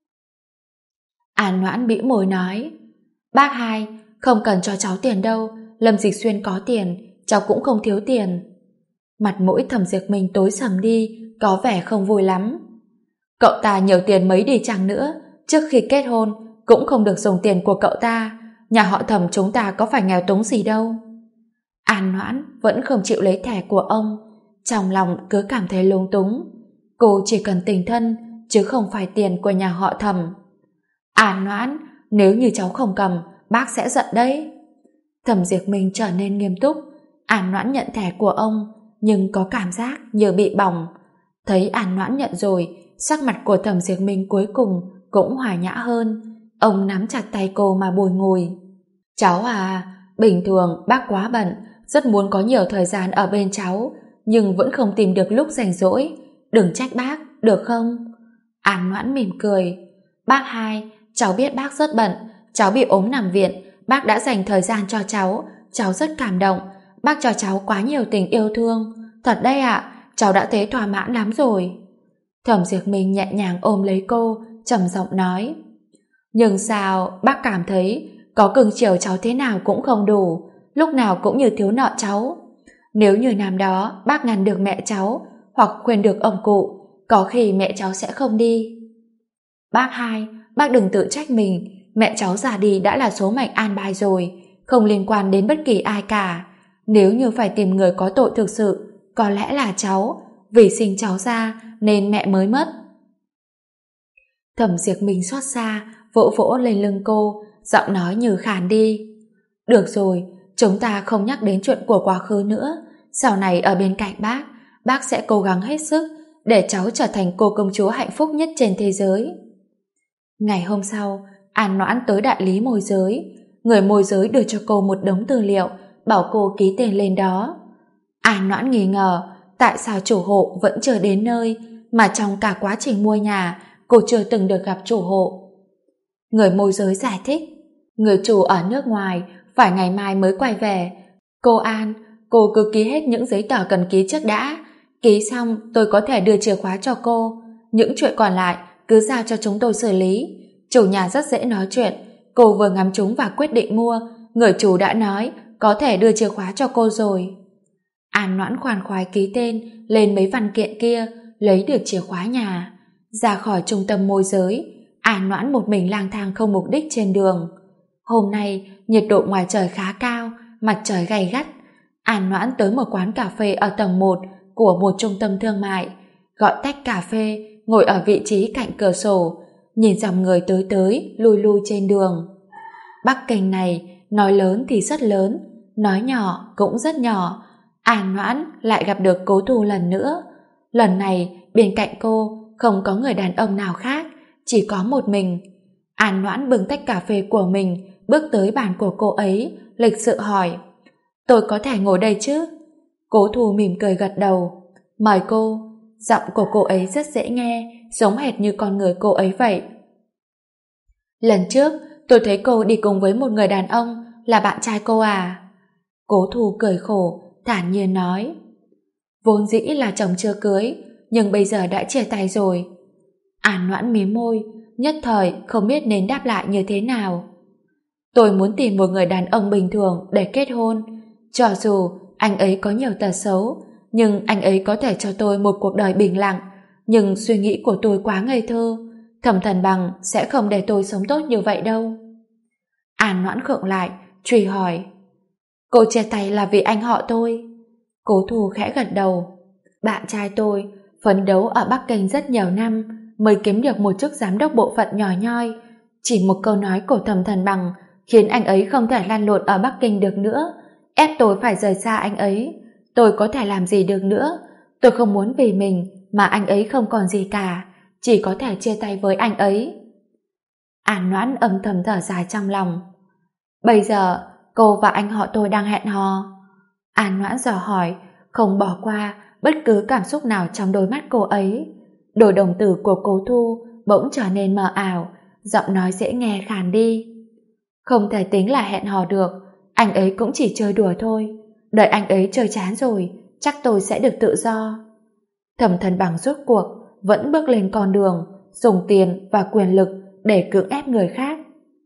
An Noãn bĩu môi nói. Bác hai, không cần cho cháu tiền đâu, Lâm Dịch Xuyên có tiền, cháu cũng không thiếu tiền. Mặt mũi Thẩm Diệp Minh tối sầm đi, có vẻ không vui lắm. Cậu ta nhiều tiền mấy đi chăng nữa, trước khi kết hôn cũng không được dùng tiền của cậu ta. Nhà họ Thẩm chúng ta có phải nghèo túng gì đâu. An Noãn vẫn không chịu lấy thẻ của ông, trong lòng cứ cảm thấy lung túng. Cô chỉ cần tình thân, chứ không phải tiền của nhà họ Thẩm. An Noãn, nếu như cháu không cầm, bác sẽ giận đấy. Thẩm Diệp Minh trở nên nghiêm túc. An Noãn nhận thẻ của ông, nhưng có cảm giác như bị bỏng. Thấy An Noãn nhận rồi, sắc mặt của Thẩm Diệp Minh cuối cùng cũng hòa nhã hơn. Ông nắm chặt tay cô mà bồi ngồi. Cháu à, bình thường bác quá bận, rất muốn có nhiều thời gian ở bên cháu, nhưng vẫn không tìm được lúc rảnh rỗi. Đừng trách bác, được không? An Noãn mỉm cười. Bác hai, cháu biết bác rất bận, cháu bị ốm nằm viện, bác đã dành thời gian cho cháu rất cảm động. Bác cho cháu quá nhiều tình yêu thương. Thật đấy ạ, cháu đã thấy thỏa mãn lắm rồi. Thẩm Diệp Minh nhẹ nhàng ôm lấy cô, trầm giọng nói. Nhưng sao bác cảm thấy có cưng chiều cháu thế nào cũng không đủ. lúc nào cũng như thiếu nợ cháu. Nếu như năm đó bác ngăn được mẹ cháu hoặc khuyên được ông cụ, có khi mẹ cháu sẽ không đi. Bác hai, bác đừng tự trách mình, mẹ cháu già đi đã là số mệnh an bài rồi, không liên quan đến bất kỳ ai cả. Nếu như phải tìm người có tội thực sự, có lẽ là cháu, vì sinh cháu ra nên mẹ mới mất. Thẩm Diệp Minh xót xa, vỗ vỗ lên lưng cô, giọng nói như khàn đi. Được rồi, chúng ta không nhắc đến chuyện của quá khứ nữa. Sau này ở bên cạnh bác sẽ cố gắng hết sức để cháu trở thành cô công chúa hạnh phúc nhất trên thế giới. Ngày hôm sau, An Noãn tới đại lý môi giới. Người môi giới đưa cho cô một đống tư liệu, bảo cô ký tên lên đó. An Noãn nghi ngờ, tại sao chủ hộ vẫn chưa đến nơi, mà trong cả quá trình mua nhà, cô chưa từng được gặp chủ hộ. Người môi giới giải thích, người chủ ở nước ngoài, phải ngày mai mới quay về. Cô An, cô cứ ký hết những giấy tờ cần ký trước đã. Ký xong tôi có thể đưa chìa khóa cho cô. Những chuyện còn lại cứ giao cho chúng tôi xử lý. Chủ nhà rất dễ nói chuyện. Cô vừa ngắm chúng và quyết định mua, người chủ đã nói có thể đưa chìa khóa cho cô rồi. An Noãn khoan khoái ký tên lên mấy văn kiện kia, lấy được chìa khóa nhà. Ra khỏi trung tâm môi giới, An Noãn một mình lang thang không mục đích trên đường. Hôm nay nhiệt độ ngoài trời khá cao, mặt trời gay gắt. An Noãn tới một quán cà phê ở tầng 1 của một trung tâm thương mại, gọi tách cà phê, ngồi ở vị trí cạnh cửa sổ, nhìn dòng người tới lui lui trên đường. Bắc Kinh này nói lớn thì rất lớn, nói nhỏ cũng rất nhỏ. An Noãn lại gặp được Cố Thu lần nữa. Lần này bên cạnh cô không có người đàn ông nào khác, chỉ có một mình. An Noãn bưng tách cà phê của mình, bước tới bàn của cô ấy, lịch sự hỏi, tôi có thể ngồi đây chứ? Cố Thu mỉm cười gật đầu, mời cô. Giọng của cô ấy rất dễ nghe, giống hệt như con người cô ấy vậy. Lần trước tôi thấy cô đi cùng với một người đàn ông, là bạn trai cô à? Cố Thu cười khổ, thản nhiên nói, vốn dĩ là chồng chưa cưới, nhưng bây giờ đã chia tay rồi. An Noãn mím môi, nhất thời không biết nên đáp lại như thế nào. Tôi muốn tìm một người đàn ông bình thường để kết hôn. Cho dù anh ấy có nhiều tật xấu, nhưng anh ấy có thể cho tôi một cuộc đời bình lặng. Nhưng suy nghĩ của tôi quá ngây thơ, Thẩm Thần Bằng sẽ không để tôi sống tốt như vậy đâu. An Noãn khựng lại, truy hỏi, cô chia tay là vì anh họ tôi? Cố Thu khẽ gật đầu. Bạn trai tôi phấn đấu ở Bắc Kinh rất nhiều năm mới kiếm được một chức giám đốc bộ phận nhỏ nhoi. Chỉ một câu nói của Thẩm Thần Bằng khiến anh ấy không thể lăn lộn ở Bắc Kinh được nữa, ép tôi phải rời xa anh ấy. Tôi có thể làm gì được nữa? Tôi không muốn vì mình mà anh ấy không còn gì cả, chỉ có thể chia tay với anh ấy. An Noãn âm thầm thở dài trong lòng. Bây giờ cô và anh họ tôi đang hẹn hò? An Noãn dò hỏi, không bỏ qua bất cứ cảm xúc nào trong đôi mắt cô ấy. Đôi đồng tử của Cố Thu bỗng trở nên mờ ảo, giọng nói dễ nghe khàn đi. Không thể tính là hẹn hò được, anh ấy cũng chỉ chơi đùa thôi. Đợi anh ấy chơi chán rồi, chắc tôi sẽ được tự do. Thẩm Thần Bằng rốt cuộc vẫn bước lên con đường, dùng tiền và quyền lực để cưỡng ép người khác.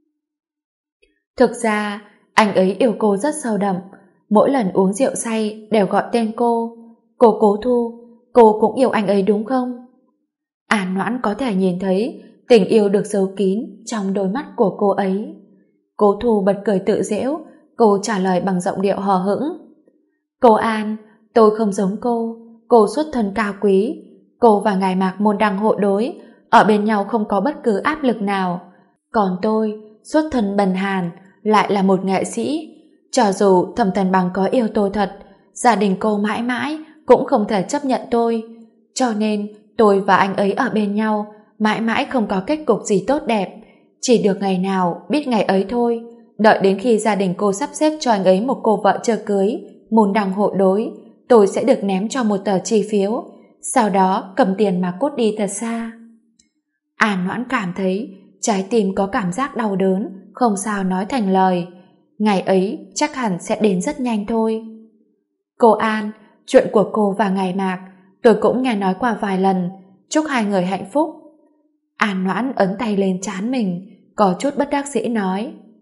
Thực ra, anh ấy yêu cô rất sâu đậm, mỗi lần uống rượu say đều gọi tên cô. Cô Cố Thu, cô cũng yêu anh ấy đúng không? An Noãn có thể nhìn thấy tình yêu được giấu kín trong đôi mắt của cô ấy. Cố Thu bật cười tự giễu, cô trả lời bằng giọng điệu hờ hững. Cô An, tôi không giống cô xuất thân cao quý. Cô và ngài Mạc môn đăng hộ đối, ở bên nhau không có bất cứ áp lực nào. Còn tôi, xuất thân bần hàn, lại là một nghệ sĩ. Cho dù Thẩm Thần Bằng có yêu tôi thật, gia đình cô mãi mãi cũng không thể chấp nhận tôi. Cho nên tôi và anh ấy ở bên nhau mãi mãi không có kết cục gì tốt đẹp. Chỉ được ngày nào biết ngày ấy thôi. Đợi đến khi gia đình cô sắp xếp cho anh ấy một cô vợ chưa cưới, môn đăng hộ đối, tôi sẽ được ném cho một tờ chi phiếu, sau đó cầm tiền mà cút đi thật xa. An Noãn cảm thấy trái tim có cảm giác đau đớn, không sao nói thành lời. Ngày ấy chắc hẳn sẽ đến rất nhanh thôi. Cô An, chuyện của cô và ngài Mạc tôi cũng nghe nói qua vài lần, chúc hai người hạnh phúc. An Noãn ấn tay lên trán mình, có chút bất đắc dĩ nói.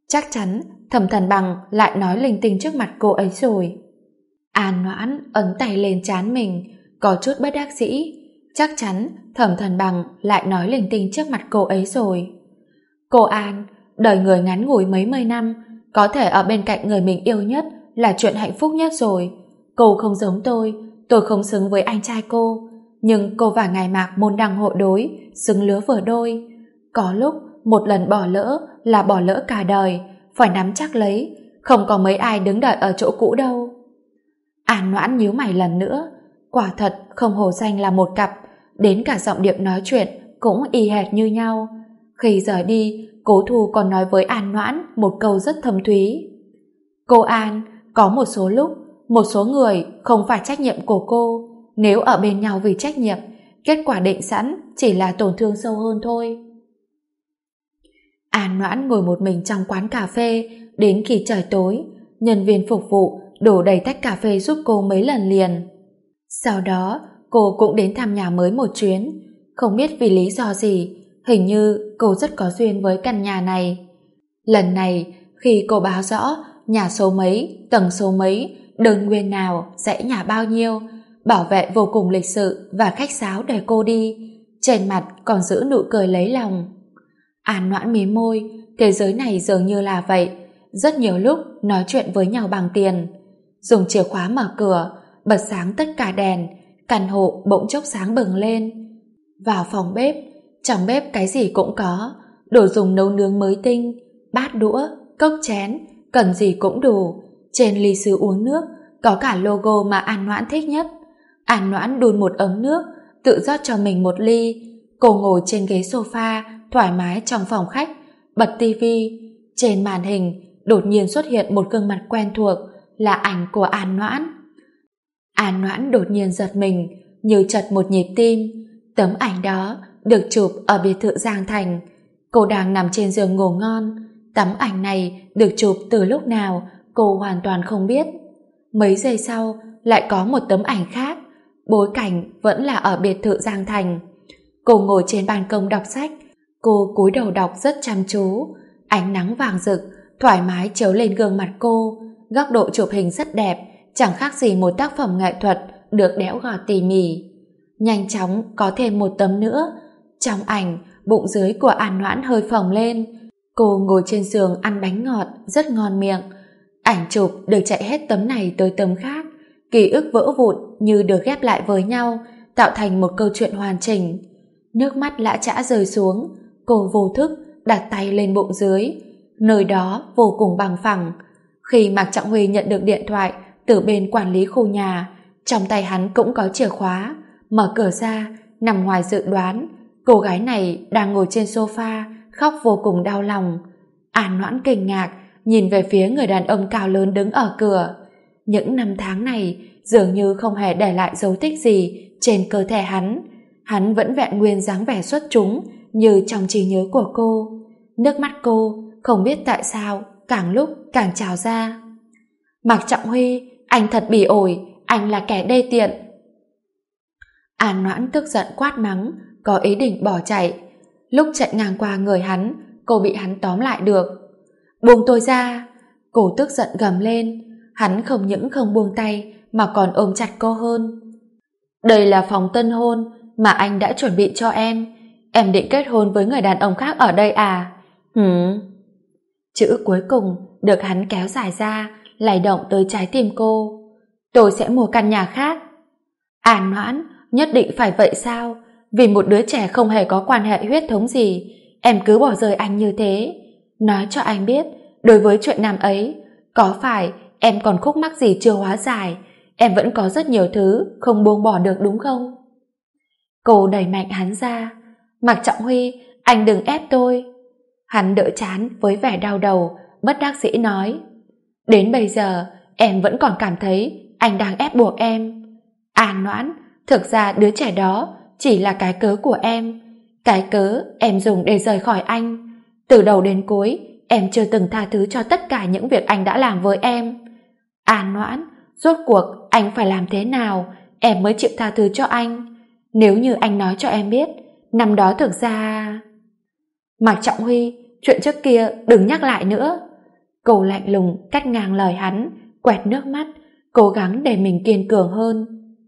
Chắc chắn Thẩm Thần Bằng lại nói linh tinh trước mặt cô ấy rồi. An Noãn ấn tay lên trán mình, có chút bất đắc dĩ. Chắc chắn Thẩm Thần Bằng lại nói linh tinh trước mặt cô ấy rồi. Cô An, đời người ngắn ngủi mấy mươi năm, có thể ở bên cạnh người mình yêu nhất là chuyện hạnh phúc nhất rồi. Cô không giống tôi không xứng với anh trai cô, nhưng cô và ngài Mạc môn đăng hộ đối, xứng lứa vừa đôi. Có lúc một lần bỏ lỡ là bỏ lỡ cả đời, phải nắm chắc lấy, không có mấy ai đứng đợi ở chỗ cũ đâu. An Noãn nhíu mày lần nữa, quả thật không hổ danh là một cặp, đến cả giọng điệu nói chuyện cũng y hệt như nhau. Khi rời đi, Cố Thu còn nói với An Noãn một câu rất thâm thúy. Cô An, có một số lúc, một số người không phải trách nhiệm của cô, nếu ở bên nhau vì trách nhiệm, kết quả định sẵn chỉ là tổn thương sâu hơn thôi. An Noãn ngồi một mình trong quán cà phê đến khi trời tối, nhân viên phục vụ đổ đầy tách cà phê giúp cô mấy lần liền. Sau đó cô cũng đến thăm nhà mới một chuyến, không biết vì lý do gì, hình như cô rất có duyên với căn nhà này. Lần này khi cô báo rõ nhà số mấy, tầng số mấy, đơn nguyên nào, dãy nhà bao nhiêu, bảo vệ vô cùng lịch sự và khách sáo để cô đi, trên mặt còn giữ nụ cười lấy lòng. An Noãn mím môi, thế giới này dường như là vậy, rất nhiều lúc nói chuyện với nhau bằng tiền. Dùng chìa khóa mở cửa, bật sáng tất cả đèn, căn hộ bỗng chốc sáng bừng lên. Vào phòng bếp, trong bếp cái gì cũng có, đồ dùng nấu nướng mới tinh, bát đũa, cốc chén, cần gì cũng đủ. Trên ly sứ uống nước có cả logo mà An Noãn thích nhất. An Noãn đun một ấm nước, tự rót cho mình một ly. Cô ngồi trên ghế sofa thoải mái trong phòng khách, bật tivi. Trên màn hình đột nhiên xuất hiện một gương mặt quen thuộc, là ảnh của An Noãn. An Noãn đột nhiên giật mình, như chật một nhịp tim. Tấm ảnh đó được chụp ở biệt thự Giang Thành. Cô đang nằm trên giường ngủ ngon. Tấm ảnh này được chụp từ lúc nào cô hoàn toàn không biết. Mấy giây sau lại có một tấm ảnh khác, bối cảnh vẫn là ở biệt thự Giang Thành. Cô ngồi trên ban công đọc sách, cô cúi đầu đọc rất chăm chú. Ánh nắng vàng rực thoải mái chiếu lên gương mặt cô, góc độ chụp hình rất đẹp, chẳng khác gì một tác phẩm nghệ thuật được đẽo gọt tỉ mỉ. Nhanh chóng có thêm một tấm nữa. Trong ảnh, bụng dưới của An Noãn hơi phồng lên. Cô ngồi trên giường ăn bánh ngọt rất ngon miệng. Ảnh chụp được chạy hết tấm này tới tấm khác, ký ức vỡ vụn như được ghép lại với nhau, tạo thành một câu chuyện hoàn chỉnh. Nước mắt lã chã rơi xuống, cô vô thức đặt tay lên bụng dưới, nơi đó vô cùng bằng phẳng. Khi Mạc Trọng Huy nhận được điện thoại từ bên quản lý khu nhà, trong tay hắn cũng có chìa khóa. Mở cửa ra, nằm ngoài dự đoán, cô gái này đang ngồi trên sofa khóc vô cùng đau lòng. An Noãn kinh ngạc nhìn về phía người đàn ông cao lớn đứng ở cửa. Những năm tháng này dường như không hề để lại dấu tích gì trên cơ thể hắn vẫn vẹn nguyên dáng vẻ xuất chúng như trong trí nhớ của cô. Nước mắt cô không biết tại sao càng lúc càng trào ra. Mạc Trọng Huy, anh thật bỉ ổi, anh là kẻ đê tiện. An Noãn tức giận quát mắng, có ý định bỏ chạy. Lúc chạy ngang qua người hắn, cô bị hắn tóm lại được. Buông tôi ra! Cô tức giận gầm lên. Hắn không những không buông tay mà còn ôm chặt cô hơn. Đây là phòng tân hôn mà anh đã chuẩn bị cho em. Em định kết hôn với người đàn ông khác ở đây à? Chữ cuối cùng được hắn kéo dài ra, lay động tới trái tim cô. Tôi sẽ mua căn nhà khác. An Noãn, nhất định phải vậy sao? Vì một đứa trẻ không hề có quan hệ huyết thống gì, em cứ bỏ rơi anh như thế. Nói cho anh biết, đối với chuyện nam ấy, có phải em còn khúc mắc gì chưa hóa giải? Em vẫn có rất nhiều thứ không buông bỏ được đúng không? Cô đẩy mạnh hắn ra. Mạc Trọng Huy, anh đừng ép tôi. Hắn đỡ trán với vẻ đau đầu, bất đắc dĩ nói. Đến bây giờ, em vẫn còn cảm thấy anh đang ép buộc em. An Noãn, thực ra đứa trẻ đó chỉ là cái cớ của em. Cái cớ em dùng để rời khỏi anh. Từ đầu đến cuối, em chưa từng tha thứ cho tất cả những việc anh đã làm với em. An Noãn, rốt cuộc anh phải làm thế nào em mới chịu tha thứ cho anh? Nếu như anh nói cho em biết, năm đó thực ra... Mạc Trọng Huy, chuyện trước kia đừng nhắc lại nữa. Cô lạnh lùng cắt ngang lời hắn, quẹt nước mắt, cố gắng để mình kiên cường hơn.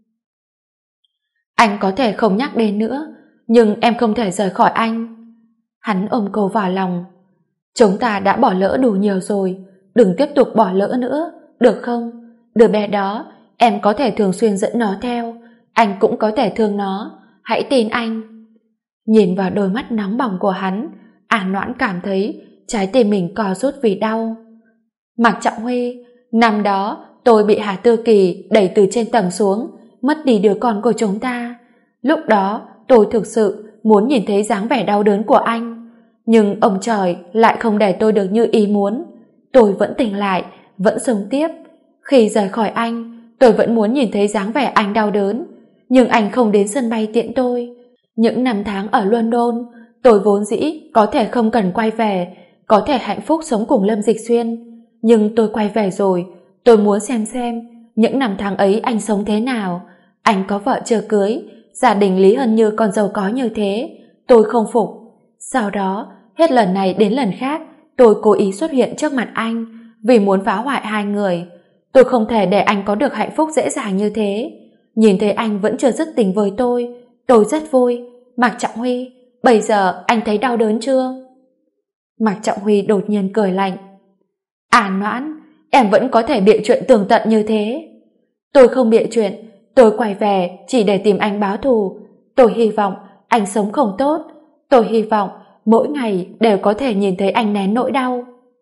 Anh có thể không nhắc đến nữa, nhưng em không thể rời khỏi anh. Hắn ôm cô vào lòng. Chúng ta đã bỏ lỡ đủ nhiều rồi, đừng tiếp tục bỏ lỡ nữa, được không? Đứa bé đó, em có thể thường xuyên dẫn nó theo, anh cũng có thể thương nó, hãy tin anh. Nhìn vào đôi mắt nóng bỏng của hắn, An Noãn cảm thấy trái tim mình co rút vì đau. Mạc Trọng Huy, năm đó tôi bị Hà Tư Kỳ đẩy từ trên tầng xuống, mất đi đứa con của chúng ta. Lúc đó tôi thực sự muốn nhìn thấy dáng vẻ đau đớn của anh, nhưng ông trời lại không để tôi được như ý muốn. Tôi vẫn tỉnh lại, vẫn sống tiếp. Khi rời khỏi anh, tôi vẫn muốn nhìn thấy dáng vẻ anh đau đớn, nhưng anh không đến sân bay tiễn tôi. Những năm tháng ở London, tôi vốn dĩ có thể không cần quay về, có thể hạnh phúc sống cùng Lâm Dịch Xuyên, nhưng tôi quay về rồi. Tôi muốn xem những năm tháng ấy anh sống thế nào. Anh có vợ chưa cưới, gia đình Lý Hân Như còn giàu có như thế. Tôi không phục. Sau đó, hết lần này đến lần khác, tôi cố ý xuất hiện trước mặt anh vì muốn phá hoại hai người. Tôi không thể để anh có được hạnh phúc dễ dàng như thế. Nhìn thấy anh vẫn chưa dứt tình với tôi rất vui. Mạc Trọng Huy, bây giờ anh thấy đau đớn chưa? Mạc Trọng Huy đột nhiên cười lạnh. An Noãn, em vẫn có thể bịa chuyện tường tận như thế. Tôi không bịa chuyện, tôi quay về chỉ để tìm anh báo thù. Tôi hy vọng anh sống không tốt. Tôi hy vọng mỗi ngày đều có thể nhìn thấy anh nén nỗi đau.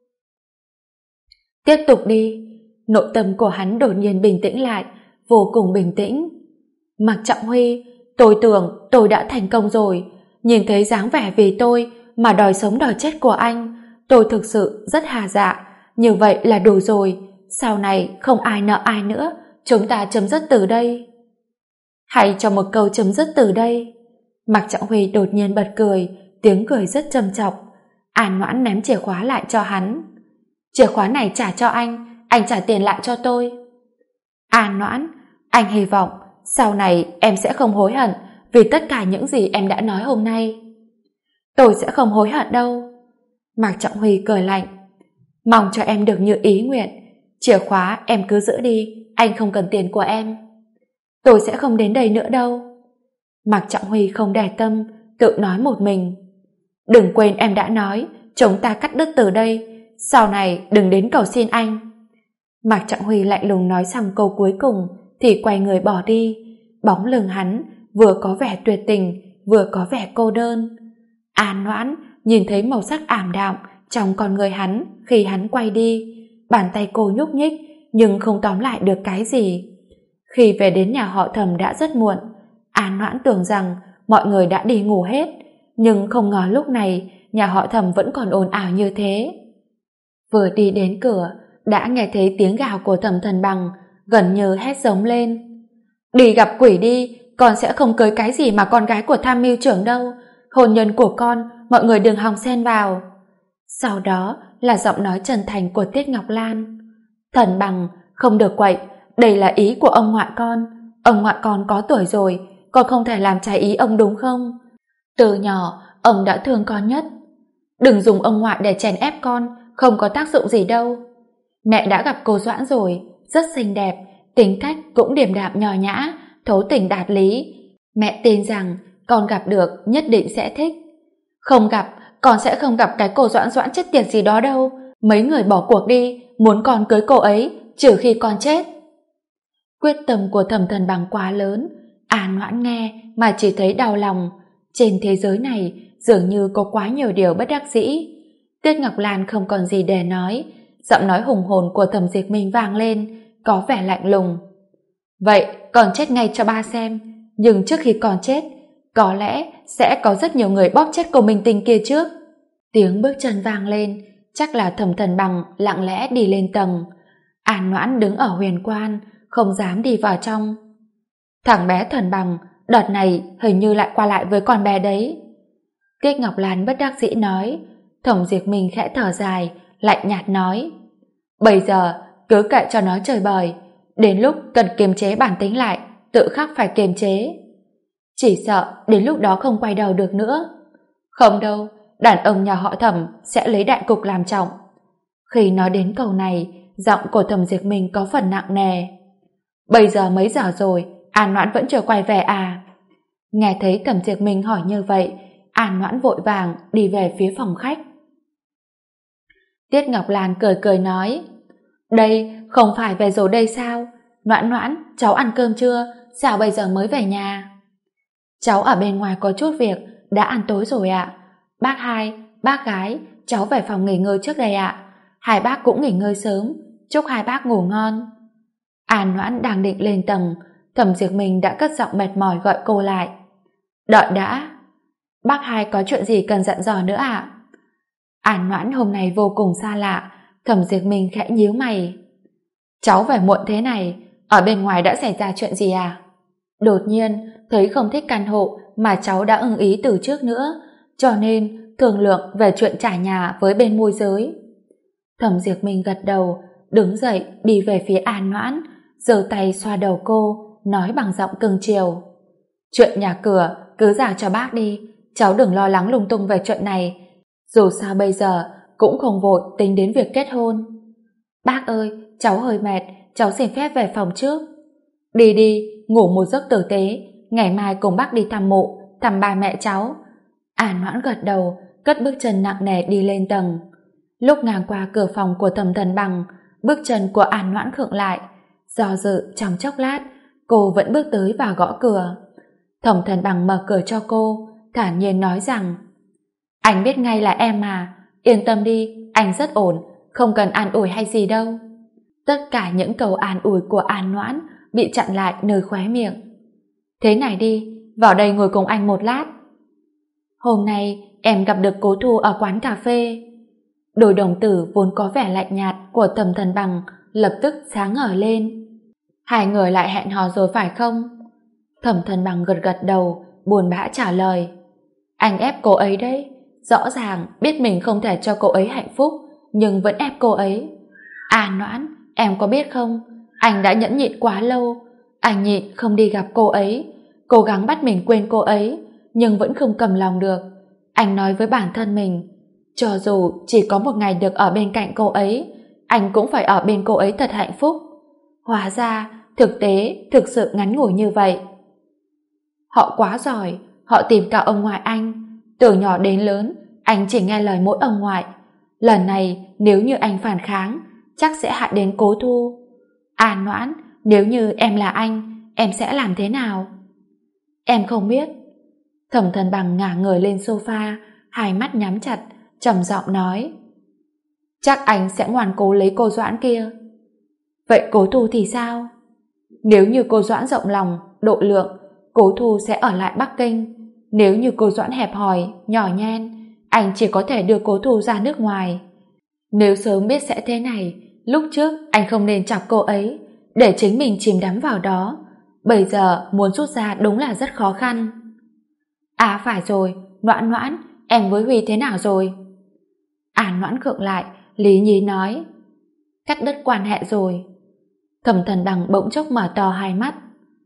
Tiếp tục đi. Nội tâm của hắn đột nhiên bình tĩnh lại, vô cùng bình tĩnh. Mạc Trọng Huy, tôi tưởng tôi đã thành công rồi. Nhìn thấy dáng vẻ vì tôi mà đòi sống đòi chết của anh, tôi thực sự rất hà dạ. Như vậy là đủ rồi. Sau này không ai nợ ai nữa. Chúng ta chấm dứt từ đây. Hay cho một câu chấm dứt từ đây. Mạc Trọng Huy đột nhiên bật cười, tiếng cười rất châm chọc. An Noãn ném chìa khóa lại cho hắn. Chìa khóa này trả cho anh trả tiền lại cho tôi. An Noãn, anh hy vọng sau này em sẽ không hối hận vì tất cả những gì em đã nói hôm nay. Tôi sẽ không hối hận đâu. Mạc Trọng Huy cười lạnh. Mong cho em được như ý nguyện. Chìa khóa em cứ giữ đi, anh không cần tiền của em. Tôi sẽ không đến đây nữa đâu. Mạc Trọng Huy không để tâm, tự nói một mình. Đừng quên em đã nói chúng ta cắt đứt từ đây, sau này đừng đến cầu xin anh. Mạc Trọng Huy lạnh lùng nói xong câu cuối cùng thì quay người bỏ đi. Bóng lưng hắn vừa có vẻ tuyệt tình, vừa có vẻ cô đơn. An Noãn nhìn thấy màu sắc ảm đạm trong con người hắn khi hắn quay đi. Bàn tay cô nhúc nhích nhưng không tóm lại được cái gì. Khi về đến nhà họ Thẩm đã rất muộn. An Noãn tưởng rằng mọi người đã đi ngủ hết, nhưng không ngờ lúc này nhà họ Thẩm vẫn còn ồn ào như thế. Vừa đi đến cửa đã nghe thấy tiếng gào của Thẩm Thần Bằng, gần như hét giống lên. Đi gặp quỷ đi, con sẽ không cưới cái gì mà con gái của tham mưu trưởng đâu. Hôn nhân của con mọi người đừng hòng xen vào. Sau đó là giọng nói trần thành của Tiết Ngọc Lan. Thần Bằng, không được quậy, đây là ý của ông ngoại con. Ông ngoại con có tuổi rồi, con không thể làm trái ý ông đúng không? Từ nhỏ ông đã thương con nhất. Đừng dùng ông ngoại để chèn ép con, không có tác dụng gì đâu. Mẹ đã gặp cô Doãn rồi, rất xinh đẹp, tính cách cũng điềm đạm nho nhã, thấu tình đạt lý. Mẹ tin rằng con gặp được nhất định sẽ thích. Không gặp, con sẽ không gặp cái cô Doãn chết tiệt gì đó đâu. Mấy người bỏ cuộc đi, muốn con cưới cô ấy, trừ khi con chết. Quyết tâm của Thẩm Thần Bằng quá lớn, An Noãn nghe mà chỉ thấy đau lòng. Trên thế giới này dường như có quá nhiều điều bất đắc dĩ. Tiết Ngọc Lan không còn gì để nói, giọng nói hùng hồn của Thẩm Diệt Minh vang lên, có vẻ lạnh lùng. Vậy con chết ngay cho ba xem, nhưng trước khi con chết, có lẽ sẽ có rất nhiều người bóp chết cô minh tinh kia trước. Tiếng bước chân vang lên, chắc là Thẩm Thần Bằng lặng lẽ đi lên tầng. An Noãn đứng ở huyền quan, không dám đi vào trong. Thằng bé Thần Bằng, đợt này hình như lại qua lại với con bé đấy. Tiết Ngọc Lan bất đắc dĩ nói. Thẩm Diệt Minh khẽ thở dài, lạnh nhạt nói. Bây giờ cứ kệ cho nó chơi bời, đến lúc cần kiềm chế bản tính lại, tự khắc phải kiềm chế. Chỉ sợ đến lúc đó không quay đầu được nữa. Không đâu, đàn ông nhà họ Thẩm sẽ lấy đại cục làm trọng. Khi nói đến câu này, giọng của Thẩm Diệp Minh có phần nặng nề. Bây giờ mấy giờ rồi, An Noãn vẫn chưa quay về à? Nghe thấy Thẩm Diệp Minh hỏi như vậy, An Noãn vội vàng đi về phía phòng khách. Tiết Ngọc Lan cười cười nói, đây không phải về rồi đây sao? Noãn Noãn, cháu ăn cơm chưa? Sao bây giờ mới về nhà? Cháu ở bên ngoài có chút việc, đã ăn tối rồi ạ. Bác hai, bác gái, cháu về phòng nghỉ ngơi trước đây ạ. Hai bác cũng nghỉ ngơi sớm, chúc hai bác ngủ ngon. An Noãn đang định lên tầng, Thẩm Diệp Minh đã cất giọng mệt mỏi gọi cô lại. Đợi đã. Bác hai có chuyện gì cần dặn dò nữa ạ? An Noãn hôm nay vô cùng xa lạ, Thẩm Diệp Minh khẽ nhíu mày. Cháu về muộn thế này, ở bên ngoài đã xảy ra chuyện gì à? Đột nhiên thấy không thích căn hộ mà cháu đã ưng ý từ trước nữa, cho nên thương lượng về chuyện trả nhà với bên môi giới. Thẩm Diệp Minh gật đầu, đứng dậy đi về phía An Noãn, giơ tay xoa đầu cô, nói bằng giọng cưng chiều. Chuyện nhà cửa cứ giao cho bác đi, cháu đừng lo lắng lung tung về chuyện này. Dù sao bây giờ cũng không vội tính đến việc kết hôn. Bác ơi, cháu hơi mệt, cháu xin phép về phòng trước. Đi đi, ngủ một giấc tử tế, ngày mai cùng bác đi thăm mộ, thăm ba mẹ cháu. An Noãn gật đầu, cất bước chân nặng nề đi lên tầng. Lúc ngang qua cửa phòng của Thẩm Thần Bằng, bước chân của An Noãn khựng lại, do dự trong chốc lát, cô vẫn bước tới và gõ cửa. Thẩm Thần Bằng mở cửa cho cô, thản nhiên nói rằng: Anh biết ngay là em mà, yên tâm đi, anh rất ổn, không cần an ủi hay gì đâu. Tất cả những câu an ủi của An Noãn bị chặn lại nơi khóe miệng. Thế này đi, vào đây ngồi cùng anh một lát. Hôm nay em gặp được Cố Thu ở quán cà phê. Đôi đồng tử vốn có vẻ lạnh nhạt của Thẩm Thần Bằng lập tức sáng ngời lên. Hai người lại hẹn hò rồi phải không? Thẩm Thần Bằng gật gật đầu, buồn bã trả lời. Anh ép cô ấy đấy, rõ ràng biết mình không thể cho cô ấy hạnh phúc, nhưng vẫn ép cô ấy. À Noãn, em có biết không, anh đã nhẫn nhịn quá lâu, anh nhịn không đi gặp cô ấy, cố gắng bắt mình quên cô ấy, nhưng vẫn không cầm lòng được. Anh nói với bản thân mình, cho dù chỉ có một ngày được ở bên cạnh cô ấy, anh cũng phải ở bên cô ấy thật hạnh phúc. Hóa ra, thực tế thực sự ngắn ngủi như vậy. Họ quá giỏi, họ tìm cả ông ngoại anh. Từ nhỏ đến lớn, anh chỉ nghe lời mỗi ông ngoại. Lần này, nếu như anh phản kháng, chắc sẽ hại đến Cố Thu. À Noãn, nếu như em là anh, em sẽ làm thế nào? Em không biết. Thẩm Thần Bằng ngả người lên sofa, hai mắt nhắm chặt, trầm giọng nói. Chắc anh sẽ ngoan cố lấy cô Doãn kia. Vậy Cố Thu thì sao? Nếu như cô Doãn rộng lòng, độ lượng, Cố Thu sẽ ở lại Bắc Kinh. Nếu như cô Doãn hẹp hòi, nhỏ nhen, anh chỉ có thể đưa Cố Thu ra nước ngoài. Nếu sớm biết sẽ thế này, lúc trước anh không nên chọc cô ấy, để chính mình chìm đắm vào đó. Bây giờ muốn rút ra đúng là rất khó khăn. À phải rồi, Noãn Noãn, em với Huy thế nào rồi? À Noãn khựng lại, lý nhí nói. Cắt đứt quan hệ rồi. Thẩm Thần Bằng bỗng chốc mở to hai mắt.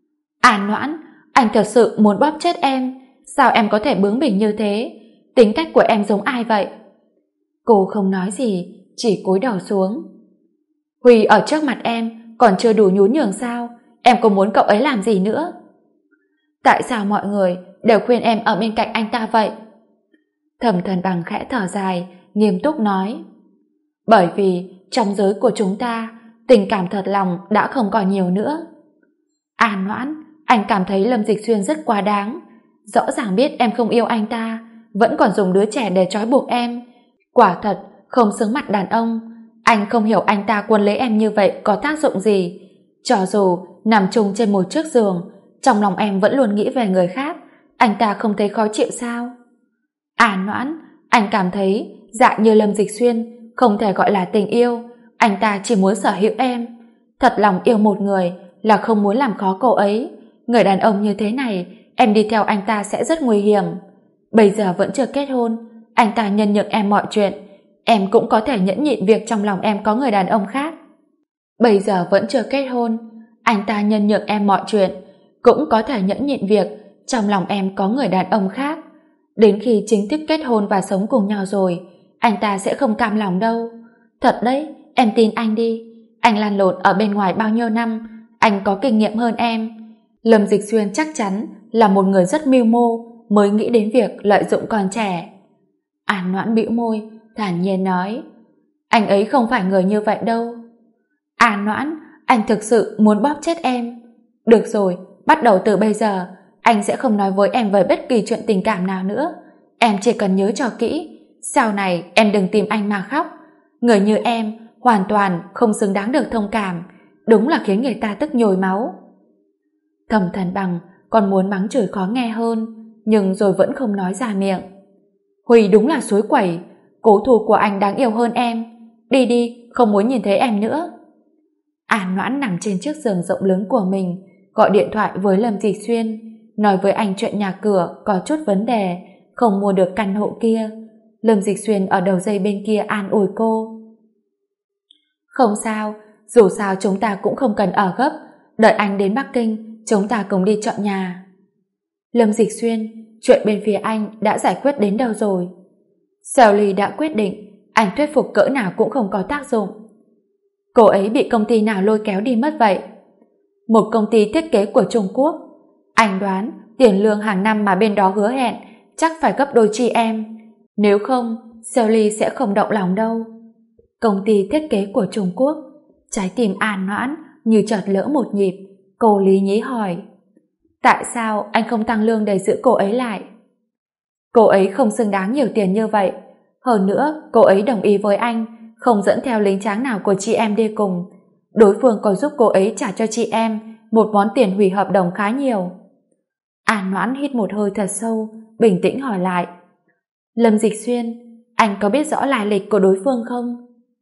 À Noãn, anh thật sự muốn bóp chết em. Sao em có thể bướng bỉnh như thế? Tính cách của em giống ai vậy? Cô không nói gì, chỉ cúi đầu xuống. Huy ở trước mặt em còn chưa đủ nhún nhường sao? Em có muốn cậu ấy làm gì nữa? Tại sao mọi người đều khuyên em ở bên cạnh anh ta vậy? Thẩm Thần Bằng khẽ thở dài, nghiêm túc nói. Bởi vì trong giới của chúng ta, tình cảm thật lòng đã không còn nhiều nữa. À Noãn, anh cảm thấy Lâm Dịch Xuyên rất quá đáng. Rõ ràng biết em không yêu anh ta, vẫn còn dùng đứa trẻ để trói buộc em. Quả thật không xứng mặt đàn ông. Anh không hiểu anh ta quấn lấy em như vậy có tác dụng gì. Cho dù nằm chung trên một chiếc giường, trong lòng em vẫn luôn nghĩ về người khác. Anh ta không thấy khó chịu sao? À Noãn, anh cảm thấy dạng như Lâm Dịch Xuyên không thể gọi là tình yêu. Anh ta chỉ muốn sở hữu em. Thật lòng yêu một người là không muốn làm khó cô ấy. Người đàn ông như thế này, em đi theo anh ta sẽ rất nguy hiểm. Bây giờ vẫn chưa kết hôn, anh ta nhân nhượng em mọi chuyện, em cũng có thể nhẫn nhịn việc trong lòng em có người đàn ông khác. Bây giờ vẫn chưa kết hôn, anh ta nhân nhượng em mọi chuyện, cũng có thể nhẫn nhịn việc trong lòng em có người đàn ông khác. Đến khi chính thức kết hôn và sống cùng nhau rồi, anh ta sẽ không cam lòng đâu. Thật đấy, em tin anh đi. Anh lăn lộn ở bên ngoài bao nhiêu năm, anh có kinh nghiệm hơn em. Lâm Dịch Xuyên chắc chắn là một người rất mưu mô mới nghĩ đến việc lợi dụng con trẻ. An Noãn bĩu môi, thản nhiên nói, anh ấy không phải người như vậy đâu. An Noãn, anh thực sự muốn bóp chết em. Được rồi, bắt đầu từ bây giờ, anh sẽ không nói với em về bất kỳ chuyện tình cảm nào nữa. Em chỉ cần nhớ cho kỹ, sau này em đừng tìm anh mà khóc. Người như em hoàn toàn không xứng đáng được thông cảm, đúng là khiến người ta tức nhồi máu. Thẩm Thần Bằng còn muốn mắng chửi khó nghe hơn, nhưng rồi vẫn không nói ra miệng. Huy đúng là suối quẩy, cố thủ của anh đáng yêu hơn em. Đi đi, không muốn nhìn thấy em nữa. An Noãn nằm trên chiếc giường rộng lớn của mình, gọi điện thoại với Lâm Dịch Xuyên, nói với anh chuyện nhà cửa có chút vấn đề, không mua được căn hộ kia. Lâm Dịch Xuyên ở đầu dây bên kia an ủi cô. Không sao, dù sao chúng ta cũng không cần ở gấp, đợi anh đến Bắc Kinh, chúng ta cùng đi chọn nhà. Lâm Dịch Xuyên, chuyện bên phía anh đã giải quyết đến đâu rồi? Sally đã quyết định, anh thuyết phục cỡ nào cũng không có tác dụng. Cô ấy bị công ty nào lôi kéo đi mất vậy? Một công ty thiết kế của Trung Quốc. Anh đoán tiền lương hàng năm mà bên đó hứa hẹn chắc phải gấp đôi chị em. Nếu không, Sally sẽ không động lòng đâu. Công ty thiết kế của Trung Quốc. Trái tim An Noãn như chợt lỡ một nhịp. Cô lý nhí hỏi, tại sao anh không tăng lương để giữ cô ấy lại? Cô ấy không xứng đáng nhiều tiền như vậy. Hơn nữa, cô ấy đồng ý với anh không dẫn theo lính tráng nào của chị em đi cùng. Đối phương còn giúp cô ấy trả cho chị em một món tiền hủy hợp đồng khá nhiều. An Noãn hít một hơi thật sâu, bình tĩnh hỏi lại, Lâm Dịch Xuyên, anh có biết rõ lai lịch của đối phương không?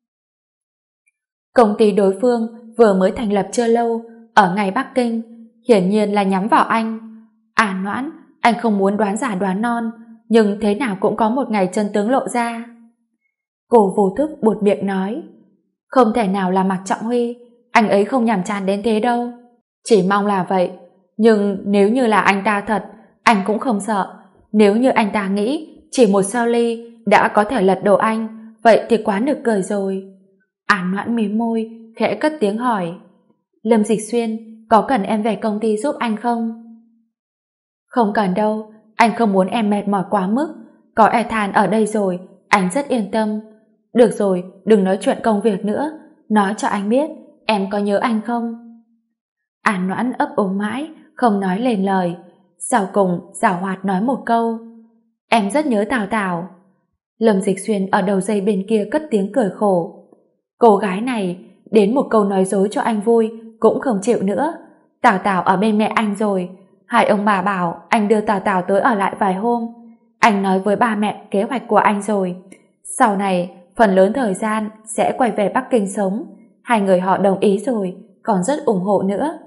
Công ty đối phương vừa mới thành lập chưa lâu, ở ngay Bắc Kinh, hiển nhiên là nhắm vào anh. An Noãn, anh không muốn đoán giả đoán non, nhưng thế nào cũng có một ngày chân tướng lộ ra. Cô vô thức buột miệng nói, không thể nào là Mạc Trọng Huy, anh ấy không nhàm chán đến thế đâu. Chỉ mong là vậy, nhưng nếu như là anh ta thật, anh cũng không sợ. Nếu như anh ta nghĩ chỉ một sao ly đã có thể lật đổ anh, vậy thì quá nực cười rồi. An Noãn mím môi, khẽ cất tiếng hỏi, Lâm Dịch Xuyên, có cần em về công ty giúp anh không? Không cần đâu, anh không muốn em mệt mỏi quá mức. Có Ethan ở đây rồi, anh rất yên tâm. Được rồi, đừng nói chuyện công việc nữa. Nói cho anh biết, em có nhớ anh không? An Noãn ấp úng mãi, không nói lên lời. Sau cùng, giảo hoạt nói một câu, em rất nhớ Tào Tào. Lâm Dịch Xuyên ở đầu dây bên kia cất tiếng cười khổ. Cô gái này, đến một câu nói dối cho anh vui, cũng không chịu nữa. Tào Tào ở bên mẹ anh rồi. Hai ông bà bảo anh đưa Tào Tào tới ở lại vài hôm. Anh nói với ba mẹ kế hoạch của anh rồi. Sau này, phần lớn thời gian sẽ quay về Bắc Kinh sống. Hai người họ đồng ý rồi, còn rất ủng hộ nữa.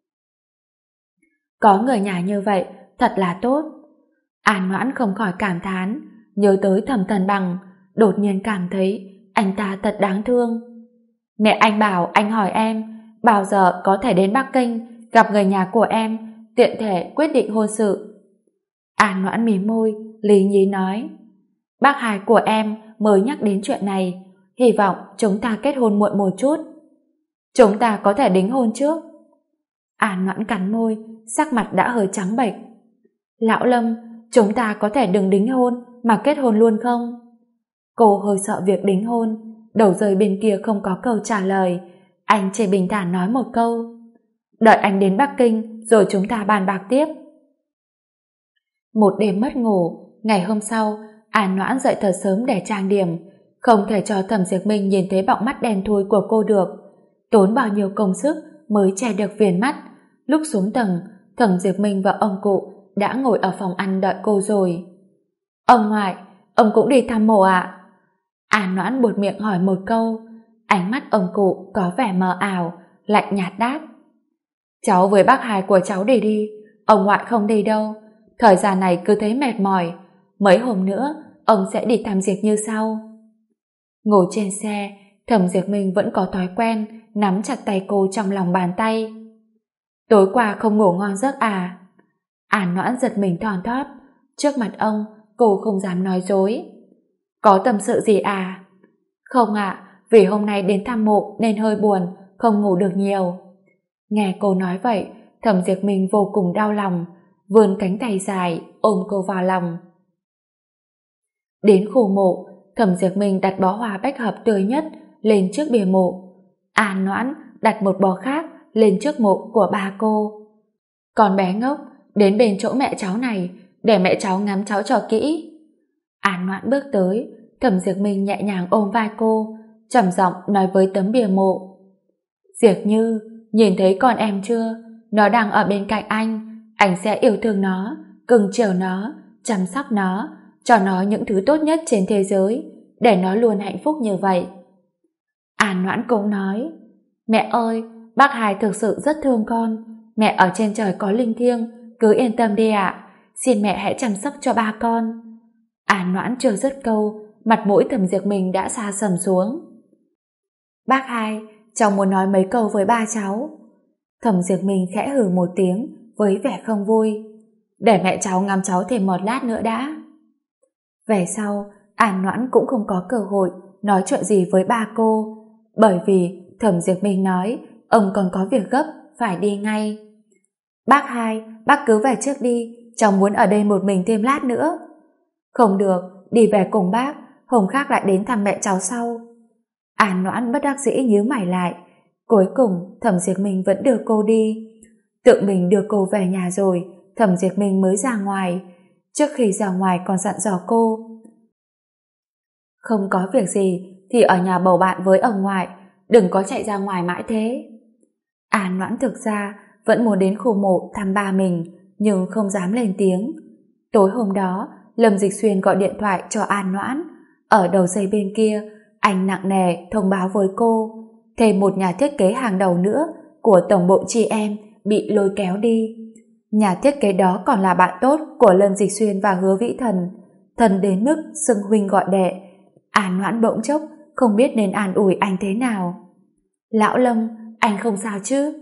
Có người nhà như vậy, thật là tốt. An Noãn không khỏi cảm thán, nhớ tới Thẩm Thần Bằng, đột nhiên cảm thấy anh ta thật đáng thương. Mẹ anh bảo anh hỏi em, bao giờ có thể đến Bắc Kinh gặp người nhà của em, tiện thể quyết định hôn sự. An Noãn mím môi, lý nhí nói, bác hai của em mới nhắc đến chuyện này, hy vọng chúng ta kết hôn muộn một chút. Chúng ta có thể đính hôn trước. An Noãn cắn môi, sắc mặt đã hơi trắng bệch. Lão Lâm, chúng ta có thể đừng đính hôn mà kết hôn luôn không? Cô hơi sợ việc đính hôn. Đầu dây bên kia không có câu trả lời. Anh chỉ bình thản nói một câu, đợi anh đến Bắc Kinh rồi chúng ta bàn bạc tiếp. Một đêm mất ngủ, ngày hôm sau An Noãn dậy thật sớm để trang điểm, không thể cho Thẩm Diệp Minh nhìn thấy bọng mắt đen thui của cô được. Tốn bao nhiêu công sức mới che được viền mắt. Lúc xuống tầng, Thẩm Diệp Minh và ông cụ đã ngồi ở phòng ăn đợi cô rồi. Ông ngoại, ông cũng đi thăm mộ ạ? An Noãn buột miệng hỏi một câu. Ánh mắt ông cụ có vẻ mờ ảo, lạnh nhạt đáp, cháu với bác hai của cháu đi đi, ông ngoại không đi đâu. Thời gian này cứ thấy mệt mỏi, mấy hôm nữa ông sẽ đi thăm Diệp Như sau. Ngồi trên xe, Thẩm Diệp Minh vẫn có thói quen nắm chặt tay cô trong lòng bàn tay. Tối qua không ngủ ngon giấc à? An Noãn giật mình thon thót. Trước mặt ông, cô không dám nói dối. Có tâm sự gì à? Không ạ, vì hôm nay đến thăm mộ nên hơi buồn, không ngủ được nhiều. Nghe cô nói vậy, Thẩm Diệp Minh vô cùng đau lòng, vươn cánh tay dài ôm cô vào lòng. Đến khu mộ, Thẩm Diệp Minh đặt bó hoa bách hợp tươi nhất lên trước bia mộ. An Noãn đặt một bó khác lên trước mộ của ba cô. Con bé ngốc, đến bên chỗ mẹ cháu này để mẹ cháu ngắm cháu cho kỹ. An Noãn bước tới, Thẩm Diệp Minh nhẹ nhàng ôm vai cô, trầm giọng nói với tấm bia mộ. Diệp Như, nhìn thấy con em chưa? Nó đang ở bên cạnh anh sẽ yêu thương nó, cưng chiều nó, chăm sóc nó, cho nó những thứ tốt nhất trên thế giới, để nó luôn hạnh phúc như vậy. An Noãn cũng nói, mẹ ơi, bác Hai thực sự rất thương con, mẹ ở trên trời có linh thiêng, cứ yên tâm đi ạ, xin mẹ hãy chăm sóc cho ba con. An Noãn chưa dứt câu, mặt mũi Thẩm Diệp Minh đã xa sầm xuống. Bác Hai, cháu muốn nói mấy câu với ba cháu. Thẩm Diệp Minh khẽ hừ một tiếng với vẻ không vui. Để mẹ cháu ngắm cháu thêm một lát nữa đã. Về sau, An Noãn cũng không có cơ hội nói chuyện gì với ba cô, bởi vì Thẩm Diệp Minh nói ông còn có việc gấp phải đi ngay. Bác Hai, bác cứ về trước đi, cháu muốn ở đây một mình thêm lát nữa. Không được, đi về cùng bác, hôm khác lại đến thăm mẹ cháu sau. An Noãn bất đắc dĩ nhíu mày lại. Cuối cùng Thẩm Diệp Minh vẫn đưa cô đi. Tự mình đưa cô về nhà rồi, Thẩm Diệp Minh mới ra ngoài. Trước khi ra ngoài còn dặn dò cô, không có việc gì thì ở nhà bầu bạn với ông ngoại, đừng có chạy ra ngoài mãi thế. An Noãn thực ra vẫn muốn đến khu mộ thăm ba mình, nhưng không dám lên tiếng. Tối hôm đó, Lâm Dịch Xuyên gọi điện thoại cho An Noãn. Ở đầu dây bên kia, anh nặng nề thông báo với cô thêm một nhà thiết kế hàng đầu nữa của tổng bộ chị em bị lôi kéo đi. Nhà thiết kế đó còn là bạn tốt của Lâm Dịch Xuyên và Hứa Vĩ Thần, thân đến mức xưng huynh gọi đệ. An Noãn bỗng chốc không biết nên an ủi anh thế nào. Lão Lâm, anh không sao chứ?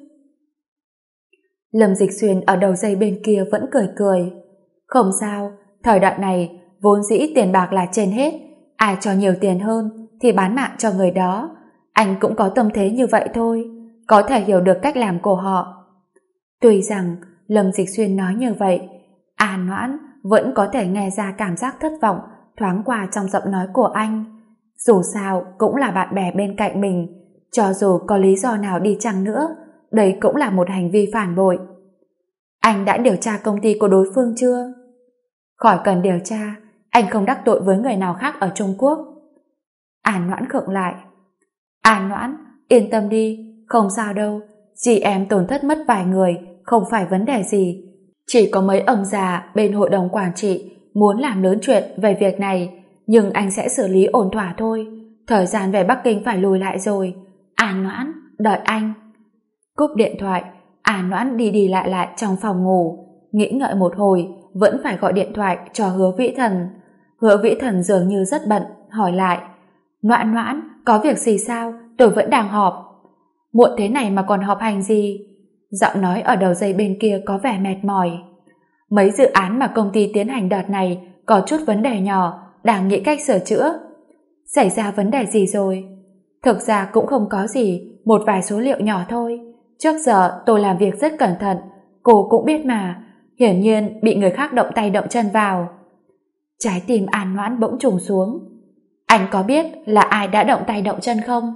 Lâm Dịch Xuyên ở đầu dây bên kia vẫn cười cười. Không sao, thời đại này vốn dĩ tiền bạc là trên hết, ai cho nhiều tiền hơn thì bán mạng cho người đó. Anh cũng có tâm thế như vậy thôi, có thể hiểu được cách làm của họ. Tuy rằng Lâm Dịch Xuyên nói như vậy, An Noãn vẫn có thể nghe ra cảm giác thất vọng thoáng qua trong giọng nói của anh. Dù sao cũng là bạn bè bên cạnh mình, cho dù có lý do nào đi chăng nữa, đây cũng là một hành vi phản bội. Anh đã điều tra công ty của đối phương chưa? Khỏi cần điều tra, anh không đắc tội với người nào khác ở Trung Quốc. An Noãn khựng lại. An Noãn, yên tâm đi, không sao đâu, chị em tổn thất mất vài người, không phải vấn đề gì. Chỉ có mấy ông già bên hội đồng quản trị muốn làm lớn chuyện về việc này, nhưng anh sẽ xử lý ổn thỏa thôi. Thời gian về Bắc Kinh phải lùi lại rồi. An Noãn, đợi anh. Cúp điện thoại, An Noãn đi đi lại lại trong phòng ngủ, nghĩ ngợi một hồi, vẫn phải gọi điện thoại cho Hứa Vĩ Thần. Hứa Vĩ Thần dường như rất bận, hỏi lại, Noãn Noãn, có việc gì sao? Tôi vẫn đang họp. Muộn thế này mà còn họp hành gì? Giọng nói ở đầu dây bên kia có vẻ mệt mỏi. Mấy dự án mà công ty tiến hành đợt này có chút vấn đề nhỏ, đang nghĩ cách sửa chữa. Xảy ra vấn đề gì rồi? Thực ra cũng không có gì, một vài số liệu nhỏ thôi. Trước giờ tôi làm việc rất cẩn thận, cô cũng biết mà, hiển nhiên bị người khác động tay động chân vào. Trái tim An Noãn bỗng trùng xuống. Anh có biết là ai đã động tay động chân không?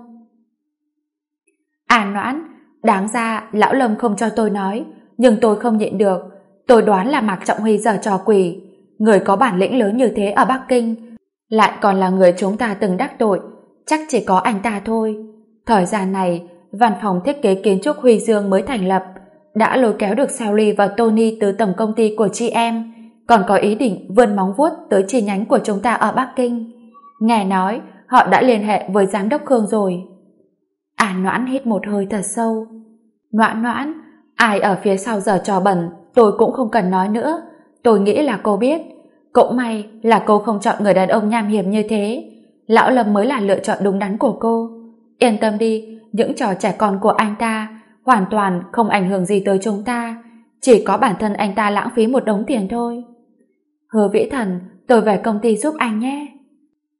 An Noãn, đáng ra lão Lâm không cho tôi nói, nhưng tôi không nhịn được. Tôi đoán là Mạc Trọng Huy giở trò quỷ. Người có bản lĩnh lớn như thế ở Bắc Kinh, lại còn là người chúng ta từng đắc tội, chắc chỉ có anh ta thôi. Thời gian này, văn phòng thiết kế kiến trúc Huy Dương mới thành lập, đã lôi kéo được Sally và Tony từ tổng công ty của chị em, còn có ý định vươn móng vuốt tới chi nhánh của chúng ta ở Bắc Kinh. Nghe nói họ đã liên hệ với giám đốc Khương rồi. An Noãn hít một hơi thật sâu. Noãn Noãn, ai ở phía sau giở trò bẩn tôi cũng không cần nói nữa, tôi nghĩ là cô biết. Cũng may là cô không chọn người đàn ông nham hiểm như thế, lão Lâm mới là lựa chọn đúng đắn của cô. Yên tâm đi, những trò trẻ con của anh ta hoàn toàn không ảnh hưởng gì tới chúng ta, chỉ có bản thân anh ta lãng phí một đống tiền thôi. Hứa Vĩ Thần, tôi về công ty giúp anh nhé.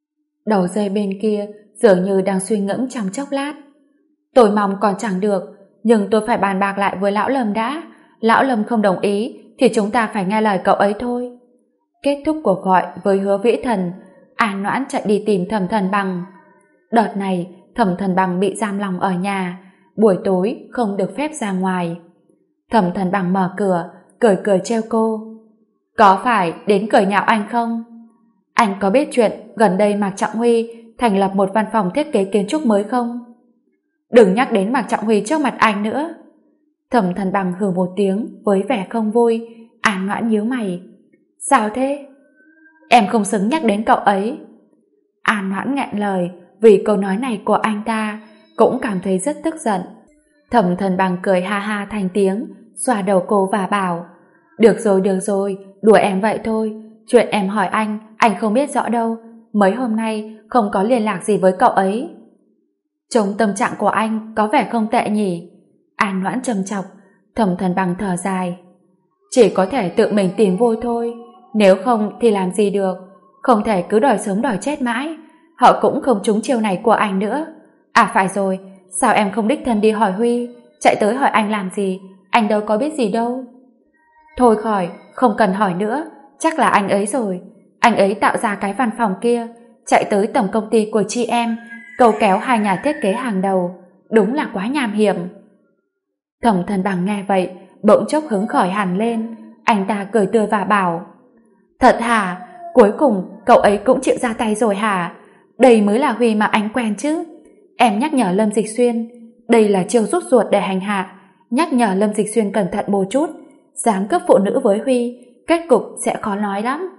Đầu dây bên kia dường như đang suy ngẫm trong chốc lát. Tôi mong còn chẳng được, nhưng tôi phải bàn bạc lại với Lão Lâm đã. Lão Lâm không đồng ý thì chúng ta phải nghe lời cậu ấy thôi. Kết thúc cuộc gọi với Hứa Vĩ Thần, An Noãn chạy đi tìm Thẩm Thần Bằng. Đợt này Thẩm Thần Bằng bị giam lòng ở nhà, buổi tối không được phép ra ngoài. Thẩm Thần Bằng mở cửa, cười cười trêu cô. Có phải đến cười nhạo anh không? Anh có biết chuyện gần đây Mạc Trọng Huy thành lập một văn phòng thiết kế kiến trúc mới không? Đừng nhắc đến Mạc Trọng Huy trước mặt anh nữa. Thẩm Thần Bằng hừ một tiếng với vẻ không vui. An Noãn nhíu mày. Sao thế? Em không xứng nhắc đến cậu ấy. An Noãn nghẹn lời vì câu nói này của anh ta, cũng cảm thấy rất tức giận. Thẩm Thần Bằng cười ha ha thành tiếng, xoa đầu cô và bảo: được rồi, đùa em vậy thôi. Chuyện em hỏi anh không biết rõ đâu. Mấy hôm nay không có liên lạc gì với cậu ấy. Trông tâm trạng của anh có vẻ không tệ nhỉ? An Noãn trầm chọc. Thẩm Thần Bằng thở dài. Chỉ có thể tự mình tìm vui thôi. Nếu không thì làm gì được. Không thể cứ đòi sống đòi chết mãi. Họ cũng không trúng chiêu này của anh nữa. À phải rồi, sao em không đích thân đi hỏi Huy? Chạy tới hỏi anh làm gì? Anh đâu có biết gì đâu. Thôi khỏi, không cần hỏi nữa. Chắc là anh ấy rồi. Anh ấy tạo ra cái văn phòng kia, chạy tới tổng công ty của chị em, cầu kéo hai nhà thiết kế hàng đầu. Đúng là quá nham hiểm. Thẩm Thần Bằng nghe vậy bỗng chốc hứng khởi hẳn lên. Anh ta cười tươi và bảo: thật hả? Cuối cùng cậu ấy cũng chịu ra tay rồi hả? Đây mới là Huy mà anh quen chứ. Em nhắc nhở Lâm Dịch Xuyên, đây là chiêu rút ruột để hành hạ. Nhắc nhở Lâm Dịch Xuyên cẩn thận một chút. Dám cướp phụ nữ với Huy, kết cục sẽ khó nói lắm.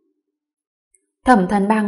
Thẩm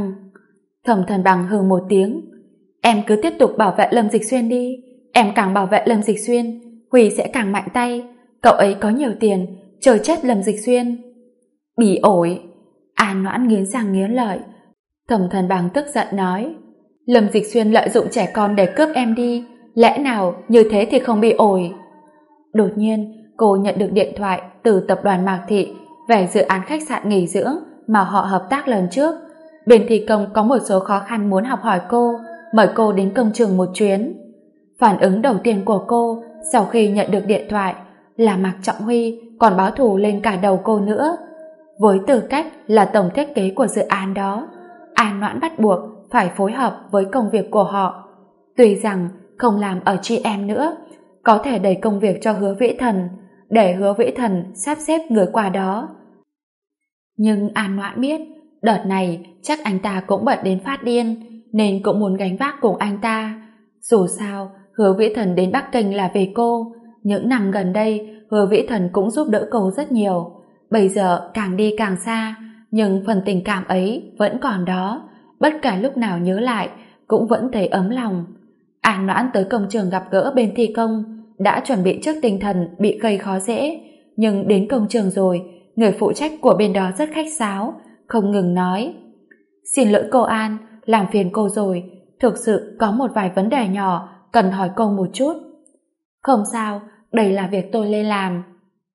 Thần Bằng hừ một tiếng. Em cứ tiếp tục bảo vệ Lâm Dịch Xuyên đi. Em càng bảo vệ Lâm Dịch Xuyên, Huy sẽ càng mạnh tay. Cậu ấy có nhiều tiền, chờ chết Lâm Dịch Xuyên. Bỉ ổi. An Noãn nghiến răng nghiến lợi. Thẩm Thần Bằng tức giận nói: Lâm Dịch Xuyên lợi dụng trẻ con để cướp em đi, lẽ nào như thế thì không bị ổi? Đột nhiên cô nhận được điện thoại từ tập đoàn Mạc Thị về dự án khách sạn nghỉ dưỡng mà họ hợp tác lần trước. Bên thi công có một số khó khăn muốn học hỏi cô, mời cô đến công trường một chuyến. Phản ứng đầu tiên của cô sau khi nhận được điện thoại là Mạc Trọng Huy còn báo thù lên cả đầu cô nữa. Với tư cách là tổng thiết kế của dự án đó, An Noãn bắt buộc phải phối hợp với công việc của họ. Tuy rằng không làm ở GM nữa, có thể đẩy công việc cho Hứa Vĩ Thần, để Hứa Vĩ Thần sắp xếp người qua đó. Nhưng An Noãn biết đợt này chắc anh ta cũng bận đến phát điên, nên cũng muốn gánh vác cùng anh ta. Dù sao Hứa Vĩ Thần đến Bắc Kinh là vì cô. Những năm gần đây Hứa Vĩ Thần cũng giúp đỡ cô rất nhiều. Bây giờ càng đi càng xa, nhưng phần tình cảm ấy vẫn còn đó. Bất kể lúc nào nhớ lại cũng vẫn thấy ấm lòng. An Noãn tới công trường gặp gỡ bên thi công, đã chuẩn bị trước tinh thần bị gây khó dễ. Nhưng đến công trường rồi, người phụ trách của bên đó rất khách sáo, không ngừng nói: Xin lỗi cô An, làm phiền cô rồi, thực sự có một vài vấn đề nhỏ cần hỏi cô một chút. Không sao, đây là việc tôi lên làm.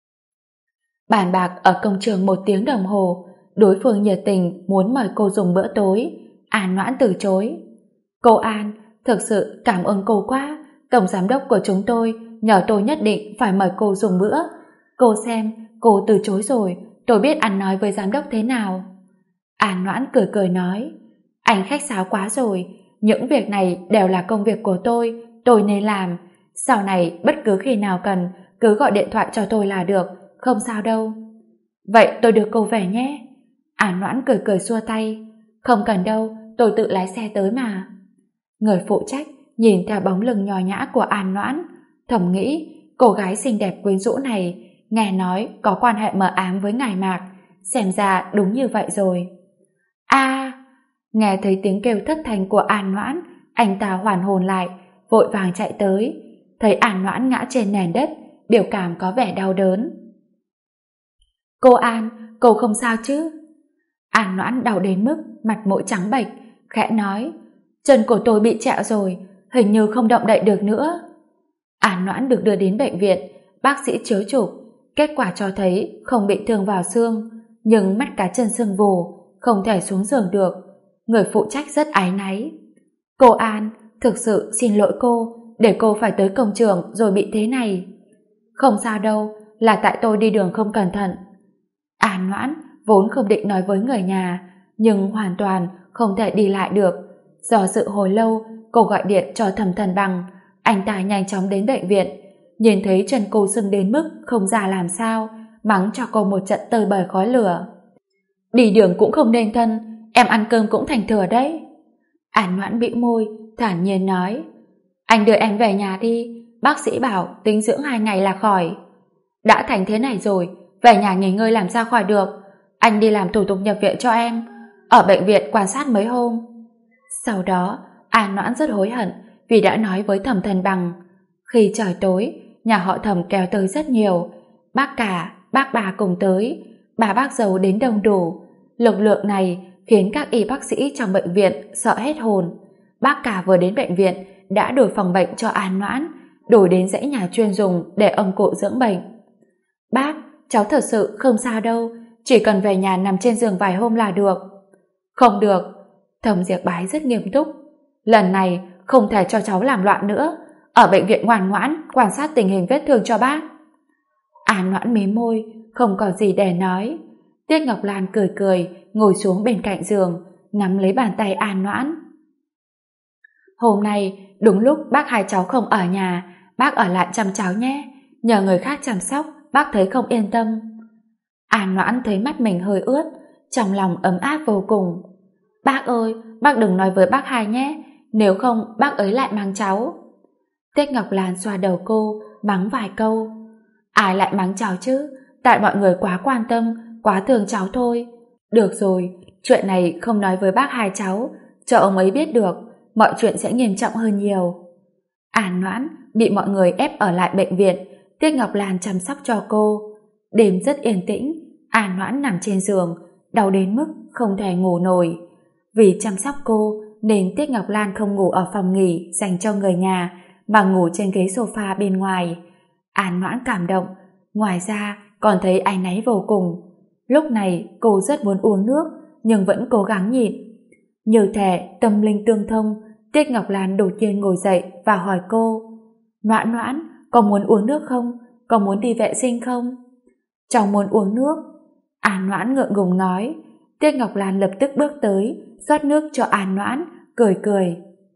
Bàn bạc ở công trường 1 tiếng đồng hồ, đối phương nhiệt tình muốn mời cô dùng bữa tối. An Noãn từ chối. Cô An, thực sự cảm ơn cô quá. Tổng giám đốc của chúng tôi nhờ tôi nhất định phải mời cô dùng bữa. Cô xem, cô từ chối rồi, tôi biết ăn nói với giám đốc thế nào. An Noãn cười cười nói: Anh khách sáo quá rồi, những việc này đều là công việc của tôi nên làm. Sau này bất cứ khi nào cần, cứ gọi điện thoại cho tôi là được, không sao đâu. Vậy tôi đưa cô về nhé. An Noãn cười cười xua tay. Không cần đâu, tôi tự lái xe tới mà. Người phụ trách nhìn theo bóng lưng nho nhã của An Noãn, thầm nghĩ cô gái xinh đẹp quyến rũ này nghe nói có quan hệ mờ ám với ngài Mạc, xem ra đúng như vậy rồi. Nghe thấy tiếng kêu thất thanh của An Noãn, anh ta hoàn hồn lại, vội vàng chạy tới. Thấy An Noãn ngã trên nền đất, biểu cảm có vẻ đau đớn. Cô An, cô không sao chứ? An Noãn đau đến mức mặt mũi trắng bệch, khẽ nói: Chân của tôi bị trẹo rồi, hình như không động đậy được nữa. An Noãn được đưa đến bệnh viện, bác sĩ chiếu chụp, kết quả cho thấy không bị thương vào xương, nhưng mắt cá chân sưng vù, không thể xuống giường được. Người phụ trách rất áy náy. Cô An, thực sự xin lỗi cô, để cô phải tới cổng trường rồi bị thế này. Không sao đâu, là tại tôi đi đường không cẩn thận. An Noãn vốn không định nói với người nhà, nhưng hoàn toàn không thể đi lại được. Do dự hồi lâu, cô gọi điện cho Thẩm Thần Bằng. Anh ta nhanh chóng đến bệnh viện, nhìn thấy chân cô sưng đến mức không ra làm sao, mắng cho cô một trận tơi bời khói lửa. Đi đường cũng không nên thân, em ăn cơm cũng thành thừa đấy. An Noãn bĩu môi, thản nhiên nói, anh đưa em về nhà đi, bác sĩ bảo tính dưỡng 2 ngày là khỏi. Đã thành thế này rồi, về nhà nghỉ ngơi làm sao khỏi được. Anh đi làm thủ tục nhập viện cho em, ở bệnh viện quan sát mấy hôm. Sau đó, An Noãn rất hối hận vì đã nói với Thẩm Thần Bằng. Khi trời tối, nhà họ Thẩm kéo tới rất nhiều. Bác cả, bác bà cùng tới, bà bác giàu đến đông đủ. Lực lượng này khiến các y bác sĩ trong bệnh viện sợ hết hồn. Bác cả vừa đến bệnh viện đã đổi phòng bệnh cho An Noãn, đổi đến dãy nhà chuyên dùng để ông cụ dưỡng bệnh. Bác, cháu thật sự không sao đâu, chỉ cần về nhà nằm trên giường vài hôm là được. Không được, Thẩm Diệp Bái rất nghiêm túc. Lần này không thể cho cháu làm loạn nữa, ở bệnh viện ngoan ngoãn quan sát tình hình vết thương cho bác. An Noãn mím môi, không còn gì để nói. Tiết Ngọc Lan cười cười, ngồi xuống bên cạnh giường, nắm lấy bàn tay An Noãn. Hôm nay, đúng lúc bác hai cháu không ở nhà, bác ở lại chăm cháu nhé, nhờ người khác chăm sóc, bác thấy không yên tâm. An Noãn thấy mắt mình hơi ướt, trong lòng ấm áp vô cùng. Bác ơi, bác đừng nói với bác hai nhé, nếu không bác ấy lại mắng cháu. Tiết Ngọc Lan xoa đầu cô, mắng vài câu. Ai lại mắng cháu chứ, tại mọi người quá quan tâm, quá thương cháu thôi. Được rồi, chuyện này không nói với bác hai cháu, cho ông ấy biết được, mọi chuyện sẽ nghiêm trọng hơn nhiều. An Noãn bị mọi người ép ở lại bệnh viện, Tiết Ngọc Lan chăm sóc cho cô. Đêm rất yên tĩnh, An Noãn nằm trên giường, đau đến mức không thể ngủ nổi. Vì chăm sóc cô nên Tiết Ngọc Lan không ngủ ở phòng nghỉ dành cho người nhà, mà ngủ trên ghế sofa bên ngoài. An Noãn cảm động, ngoài ra còn thấy áy náy vô cùng. Lúc này cô rất muốn uống nước, nhưng vẫn cố gắng nhịn. Như thể tâm linh tương thông, Tiết Ngọc Lan đột nhiên ngồi dậy và hỏi cô, Noãn Noãn, có muốn uống nước không? Có muốn đi vệ sinh không? Cháu muốn uống nước. An Noãn ngượng ngùng nói. Tiết Ngọc Lan lập tức bước tới, rót nước cho An Noãn, cười cười.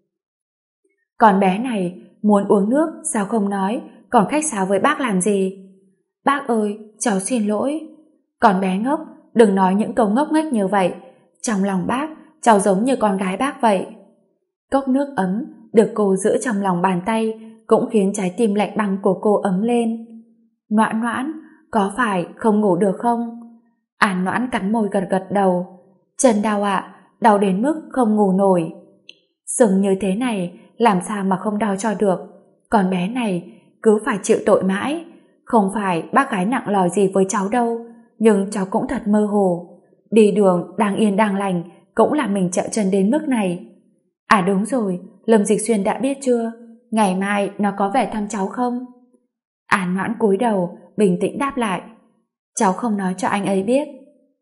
Con bé này muốn uống nước sao không nói, còn khách sáo với bác làm gì? Bác ơi, cháu xin lỗi. Con bé ngốc, đừng nói những câu ngốc nghếch như vậy. Trong lòng bác, cháu giống như con gái bác vậy. Cốc nước ấm được cô giữ trong lòng bàn tay cũng khiến trái tim lạnh băng của cô ấm lên. Noãn Noãn, có phải không ngủ được không? An Noãn cắn môi gật gật đầu. Chân đau ạ, đau đến mức không ngủ nổi. Sừng như thế này làm sao mà không đau cho được. Con bé này cứ phải chịu tội mãi. Không phải bác gái nặng lòi gì với cháu đâu, nhưng cháu cũng thật mơ hồ. Đi đường đang yên đang lành cũng làm mình chẹo chân đến mức này. À đúng rồi, Lâm Dịch Xuyên đã biết chưa? Ngày mai nó có về thăm cháu không? An Noãn cúi đầu, bình tĩnh đáp lại. Cháu không nói cho anh ấy biết.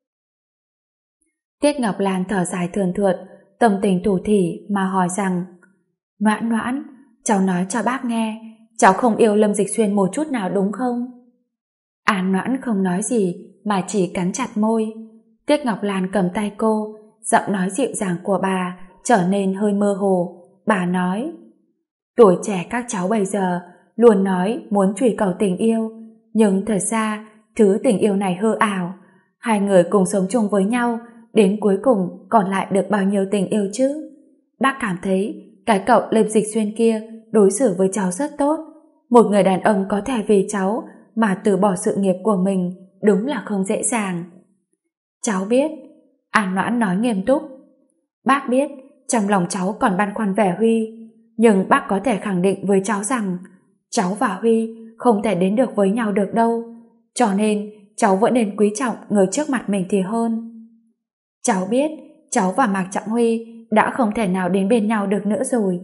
Tiết Ngọc Lan thở dài thườn thượt, tâm tình thủ thỉ mà hỏi rằng, Noãn Noãn, cháu nói cho bác nghe, cháu không yêu Lâm Dịch Xuyên một chút nào đúng không? An Noãn không nói gì mà chỉ cắn chặt môi. Tiết Ngọc Lan cầm tay cô, giọng nói dịu dàng của bà trở nên hơi mơ hồ. Bà nói, tuổi trẻ các cháu bây giờ luôn nói muốn truy cầu tình yêu, nhưng thật ra thứ tình yêu này hư ảo. Hai người cùng sống chung với nhau, đến cuối cùng còn lại được bao nhiêu tình yêu chứ? Bác cảm thấy cái cậu Lâm Dịch Xuyên kia đối xử với cháu rất tốt. Một người đàn ông có thể vì cháu mà từ bỏ sự nghiệp của mình đúng là không dễ dàng. Cháu biết. An Noãn nói nghiêm túc. Bác biết trong lòng cháu còn băn khoăn về Huy, nhưng bác có thể khẳng định với cháu rằng cháu và Huy không thể đến được với nhau được đâu, cho nên cháu vẫn nên quý trọng người trước mặt mình thì hơn. Cháu biết cháu và Mạc Trọng Huy đã không thể nào đến bên nhau được nữa rồi.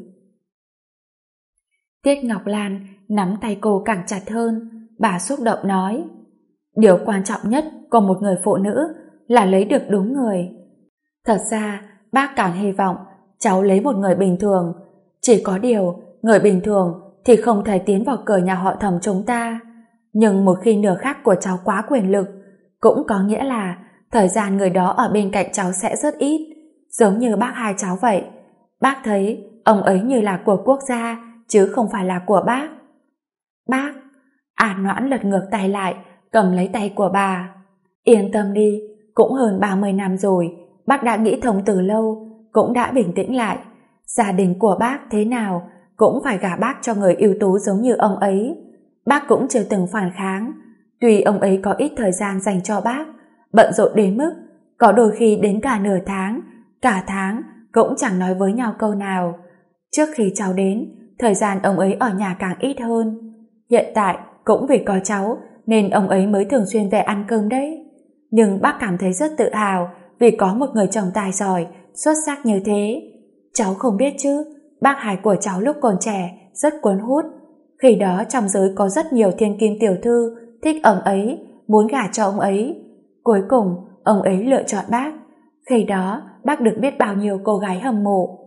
Tiết Ngọc Lan nắm tay cô càng chặt hơn. Bà xúc động nói, điều quan trọng nhất của một người phụ nữ là lấy được đúng người. Thật ra Bác càng hy vọng cháu lấy một người bình thường. Chỉ có điều, người bình thường thì không thể tiến vào cửa nhà họ Thẩm chúng ta. Nhưng một khi nửa khác của cháu quá quyền lực, cũng có nghĩa là thời gian người đó ở bên cạnh cháu sẽ rất ít, giống như bác hai cháu vậy. Bác thấy ông ấy như là của quốc gia, chứ không phải là của bác. Bác, An Noãn lật ngược tay lại, cầm lấy tay của bà. Yên tâm đi, cũng hơn 30 năm rồi, bác đã nghĩ thông từ lâu, cũng đã bình tĩnh lại. Gia đình của bác thế nào cũng phải gả bác cho người ưu tú giống như ông ấy. Bác cũng chưa từng phản kháng. Tuy ông ấy có ít thời gian dành cho bác, bận rộn đến mức có đôi khi đến cả nửa tháng, cả tháng cũng chẳng nói với nhau câu nào. Trước khi cháu đến, thời gian ông ấy ở nhà càng ít hơn. Hiện tại cũng vì có cháu nên ông ấy mới thường xuyên về ăn cơm đấy. Nhưng bác cảm thấy rất tự hào vì có một người chồng tài giỏi, xuất sắc như thế. Cháu không biết chứ, bác hai của cháu lúc còn trẻ rất cuốn hút. Khi đó trong giới có rất nhiều thiên kim tiểu thư thích ông ấy, muốn gả cho ông ấy. Cuối cùng, ông ấy lựa chọn bác. Khi đó, bác được biết bao nhiêu cô gái hâm mộ.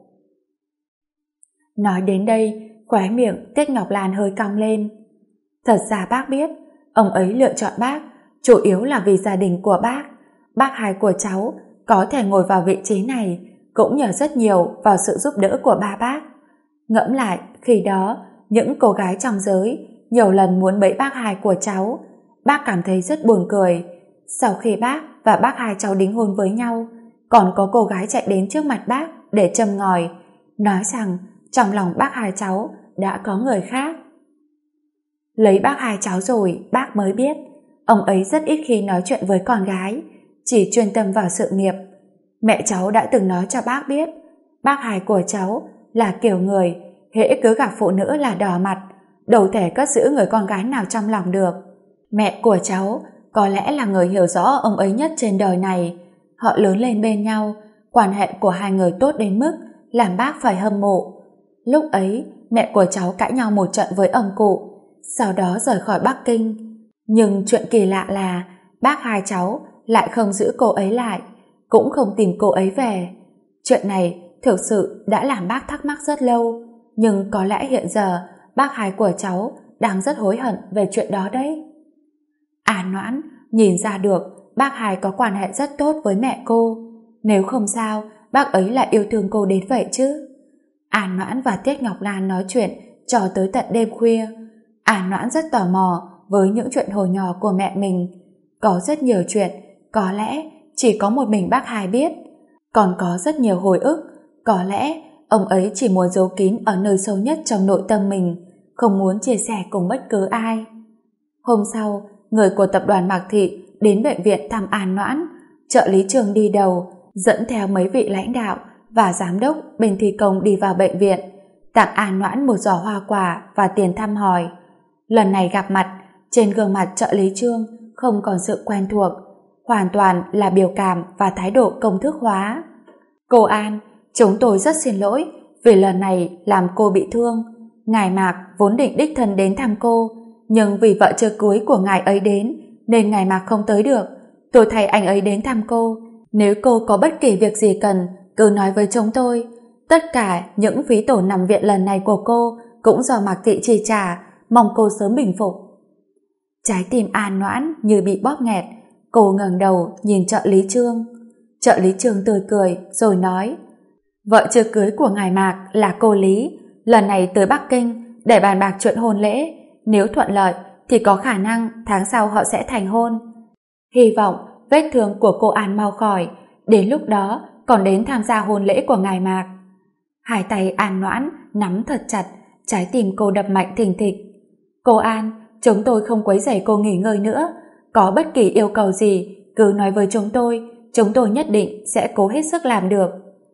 Nói đến đây, khóe miệng Tiết Ngọc Lan hơi cong lên. Thật ra bác biết, ông ấy lựa chọn bác chủ yếu là vì gia đình của bác. Bác hai của cháu có thể ngồi vào vị trí này cũng nhờ rất nhiều vào sự giúp đỡ của ba bác. Ngẫm lại, khi đó, những cô gái trong giới nhiều lần muốn bẫy bác hai của cháu. Bác cảm thấy rất buồn cười. Sau khi bác và bác hai cháu đính hôn với nhau, còn có cô gái chạy đến trước mặt bác để châm ngòi, nói rằng trong lòng bác hai cháu đã có người khác. Lấy bác hai cháu rồi, bác mới biết ông ấy rất ít khi nói chuyện với con gái, chỉ chuyên tâm vào sự nghiệp. Mẹ cháu đã từng nói cho bác biết, bác hai của cháu là kiểu người hễ cứ gặp phụ nữ là đỏ mặt, đâu thể cất giữ người con gái nào trong lòng được. Mẹ của cháu có lẽ là người hiểu rõ ông ấy nhất trên đời này. Họ lớn lên bên nhau, quan hệ của hai người tốt đến mức làm bác phải hâm mộ. Lúc ấy, mẹ của cháu cãi nhau một trận với ông cụ, sau đó rời khỏi Bắc Kinh. Nhưng chuyện kỳ lạ là bác hai cháu lại không giữ cô ấy lại, cũng không tìm cô ấy về. Chuyện này thực sự đã làm bác thắc mắc rất lâu, nhưng có lẽ hiện giờ bác hai của cháu đang rất hối hận về chuyện đó đấy. An Noãn nhìn ra được bác hai có quan hệ rất tốt với mẹ cô, nếu không sao bác ấy lại yêu thương cô đến vậy chứ. An Noãn và Tiết Ngọc Lan nói chuyện cho tới tận đêm khuya. An Noãn rất tò mò với những chuyện hồi nhỏ của mẹ mình. Có rất nhiều chuyện có lẽ chỉ có một mình bác hai biết, còn có rất nhiều hồi ức có lẽ ông ấy chỉ muốn giấu kín ở nơi sâu nhất trong nội tâm mình, không muốn chia sẻ cùng bất cứ ai. Hôm sau, người của tập đoàn Mạc Thị đến bệnh viện thăm An Noãn. Trợ lý Trường đi đầu, dẫn theo mấy vị lãnh đạo và giám đốc bên thi công đi vào bệnh viện, tặng An Noãn một giỏ hoa quả và tiền thăm hỏi. Lần này gặp mặt, trên gương mặt trợ lý Trương không còn sự quen thuộc, hoàn toàn là biểu cảm và thái độ công thức hóa. Cô An, chúng tôi rất xin lỗi vì lần này làm cô bị thương. Ngài Mạc vốn định đích thân đến thăm cô, nhưng vì vợ chưa cưới của ngài ấy đến nên ngài Mạc không tới được. Tôi thay anh ấy đến thăm cô. Nếu cô có bất kỳ việc gì cần, cứ nói với chúng tôi. Tất cả những phí tổn nằm viện lần này của cô cũng do Mạc Thị chi trả, mong cô sớm bình phục. Trái tim An Noãn như bị bóp nghẹt. Cô ngẩng đầu nhìn trợ lý Trương. Trợ lý Trương tươi cười rồi nói: vợ chưa cưới của ngài Mạc là cô Lý, lần này tới Bắc Kinh để bàn bạc chuyện hôn lễ. Nếu thuận lợi thì có khả năng tháng sau họ sẽ thành hôn. Hy vọng vết thương của cô An mau khỏi, đến lúc đó còn đến tham gia hôn lễ của ngài Mạc. Hai tay An Noãn nắm thật chặt, trái tim cô đập mạnh thình thịch. Cô An, chúng tôi không quấy rầy cô nghỉ ngơi nữa. Có bất kỳ yêu cầu gì cứ nói với chúng tôi nhất định sẽ cố hết sức làm được.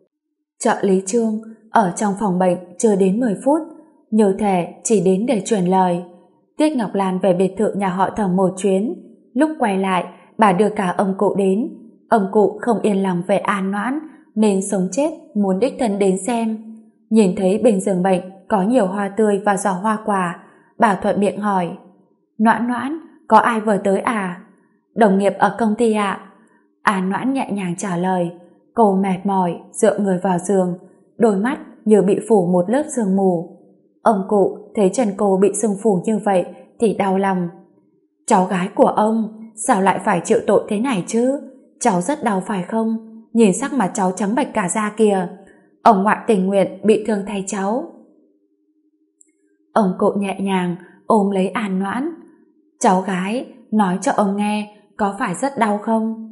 Trợ lý Trương ở trong phòng bệnh chưa đến 10 phút, như thể chỉ đến để truyền lời. Tiết Ngọc Lan về biệt thự nhà họ Thẩm một chuyến. Lúc quay lại, bà đưa cả ông cụ đến. Ông cụ không yên lòng về An Noãn nên sống chết muốn đích thân đến xem. Nhìn thấy bên giường bệnh có nhiều hoa tươi và giỏ hoa quả, bà thuận miệng hỏi: Noãn Noãn, có ai vừa tới à? Đồng nghiệp ở công ty ạ. An Noãn nhẹ nhàng trả lời: Cô mệt mỏi dựa người vào giường, đôi mắt như bị phủ một lớp sương mù. Ông cụ thấy chân cô bị sưng phù như vậy thì đau lòng. Cháu gái của ông sao lại phải chịu tội thế này chứ? Cháu rất đau phải không? Nhìn sắc mặt cháu trắng bệch cả da kìa. Ông ngoại tình nguyện bị thương thay cháu. Ông cụ nhẹ nhàng ôm lấy An Noãn. Cháu gái, nói cho ông nghe, có phải rất đau không?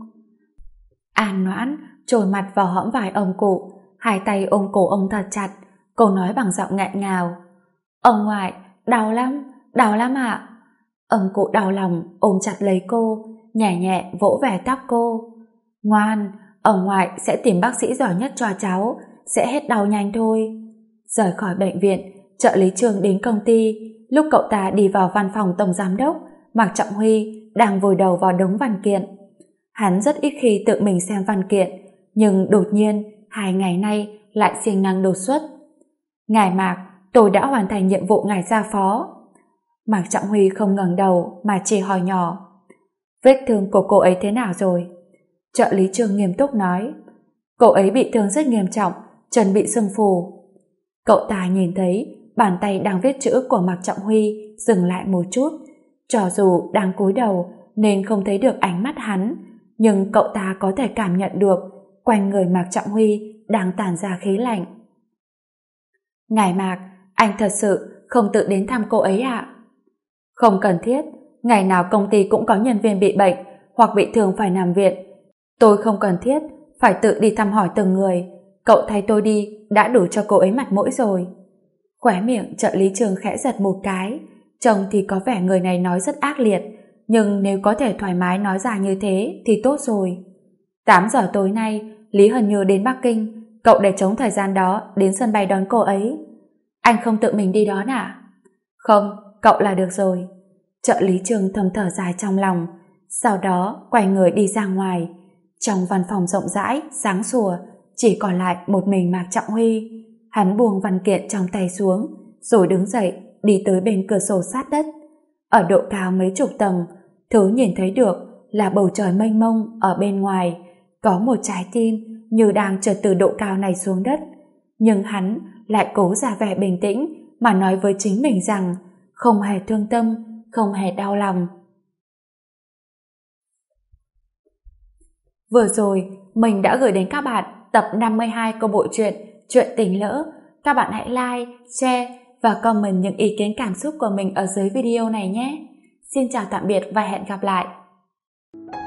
An Noãn trồi mặt vào hõm vai ông cụ, hai tay ôm cổ ông thật chặt. Cô nói bằng giọng nghẹn ngào. Ông ngoại, đau lắm ạ. Ông cụ đau lòng ôm chặt lấy cô, nhẹ nhẹ vỗ về tóc cô. Ngoan, ông ngoại sẽ tìm bác sĩ giỏi nhất cho cháu, sẽ hết đau nhanh thôi. Rời khỏi bệnh viện, trợ lý Trương đến công ty. Lúc cậu ta đi vào văn phòng tổng giám đốc, Mạc Trọng Huy đang vùi đầu vào đống văn kiện. Hắn rất ít khi tự mình xem văn kiện, nhưng đột nhiên 2 ngày nay lại siêng năng đột xuất. Ngài Mạc, tôi đã hoàn thành nhiệm vụ ngài giao phó. Mạc Trọng Huy không ngẩng đầu mà chỉ hỏi nhỏ. Vết thương của cô ấy thế nào rồi? Trợ lý Trương nghiêm túc nói. Cô ấy bị thương rất nghiêm trọng, chân bị sưng phù. Cậu ta nhìn thấy bàn tay đang viết chữ của Mạc Trọng Huy dừng lại một chút. Cho dù đang cúi đầu nên không thấy được ánh mắt hắn, nhưng cậu ta có thể cảm nhận được quanh người Mạc Trọng Huy đang tản ra khí lạnh. Ngài Mạc, anh thật sự không tự đến thăm cô ấy ạ? Không cần thiết, ngày nào công ty cũng có nhân viên bị bệnh hoặc bị thương phải nằm viện. Tôi không cần thiết phải tự đi thăm hỏi từng người. Cậu thay tôi đi đã đủ cho cô ấy mặt mũi rồi. Khóe miệng trợ lý Trương khẽ giật một cái. Trông thì có vẻ người này nói rất ác liệt, nhưng nếu có thể thoải mái nói ra như thế thì tốt rồi. 8 giờ tối nay Lý Hân Như đến Bắc Kinh. Cậu để trống thời gian đó đến sân bay đón cô ấy. Anh không tự mình đi đón à? Không, cậu là được rồi. Trợ lý Trương thầm thở dài trong lòng, sau đó quay người đi ra ngoài. Trong văn phòng rộng rãi, sáng sủa, chỉ còn lại một mình Mạc Trọng Huy. Hắn buông văn kiện trong tay xuống, rồi đứng dậy, đi tới bên cửa sổ sát đất. Ở độ cao mấy chục tầng, thứ nhìn thấy được là bầu trời mênh mông ở bên ngoài, có một trái tim như đang trượt từ độ cao này xuống đất. Nhưng hắn lại cố ra vẻ bình tĩnh mà nói với chính mình rằng không hề thương tâm, không hề đau lòng. Vừa rồi, mình đã gửi đến các bạn tập 52 của bộ truyện Chuyện Tình Lỡ. Các bạn hãy like, share và comment những ý kiến cảm xúc của mình ở dưới video này nhé. Xin chào tạm biệt và hẹn gặp lại.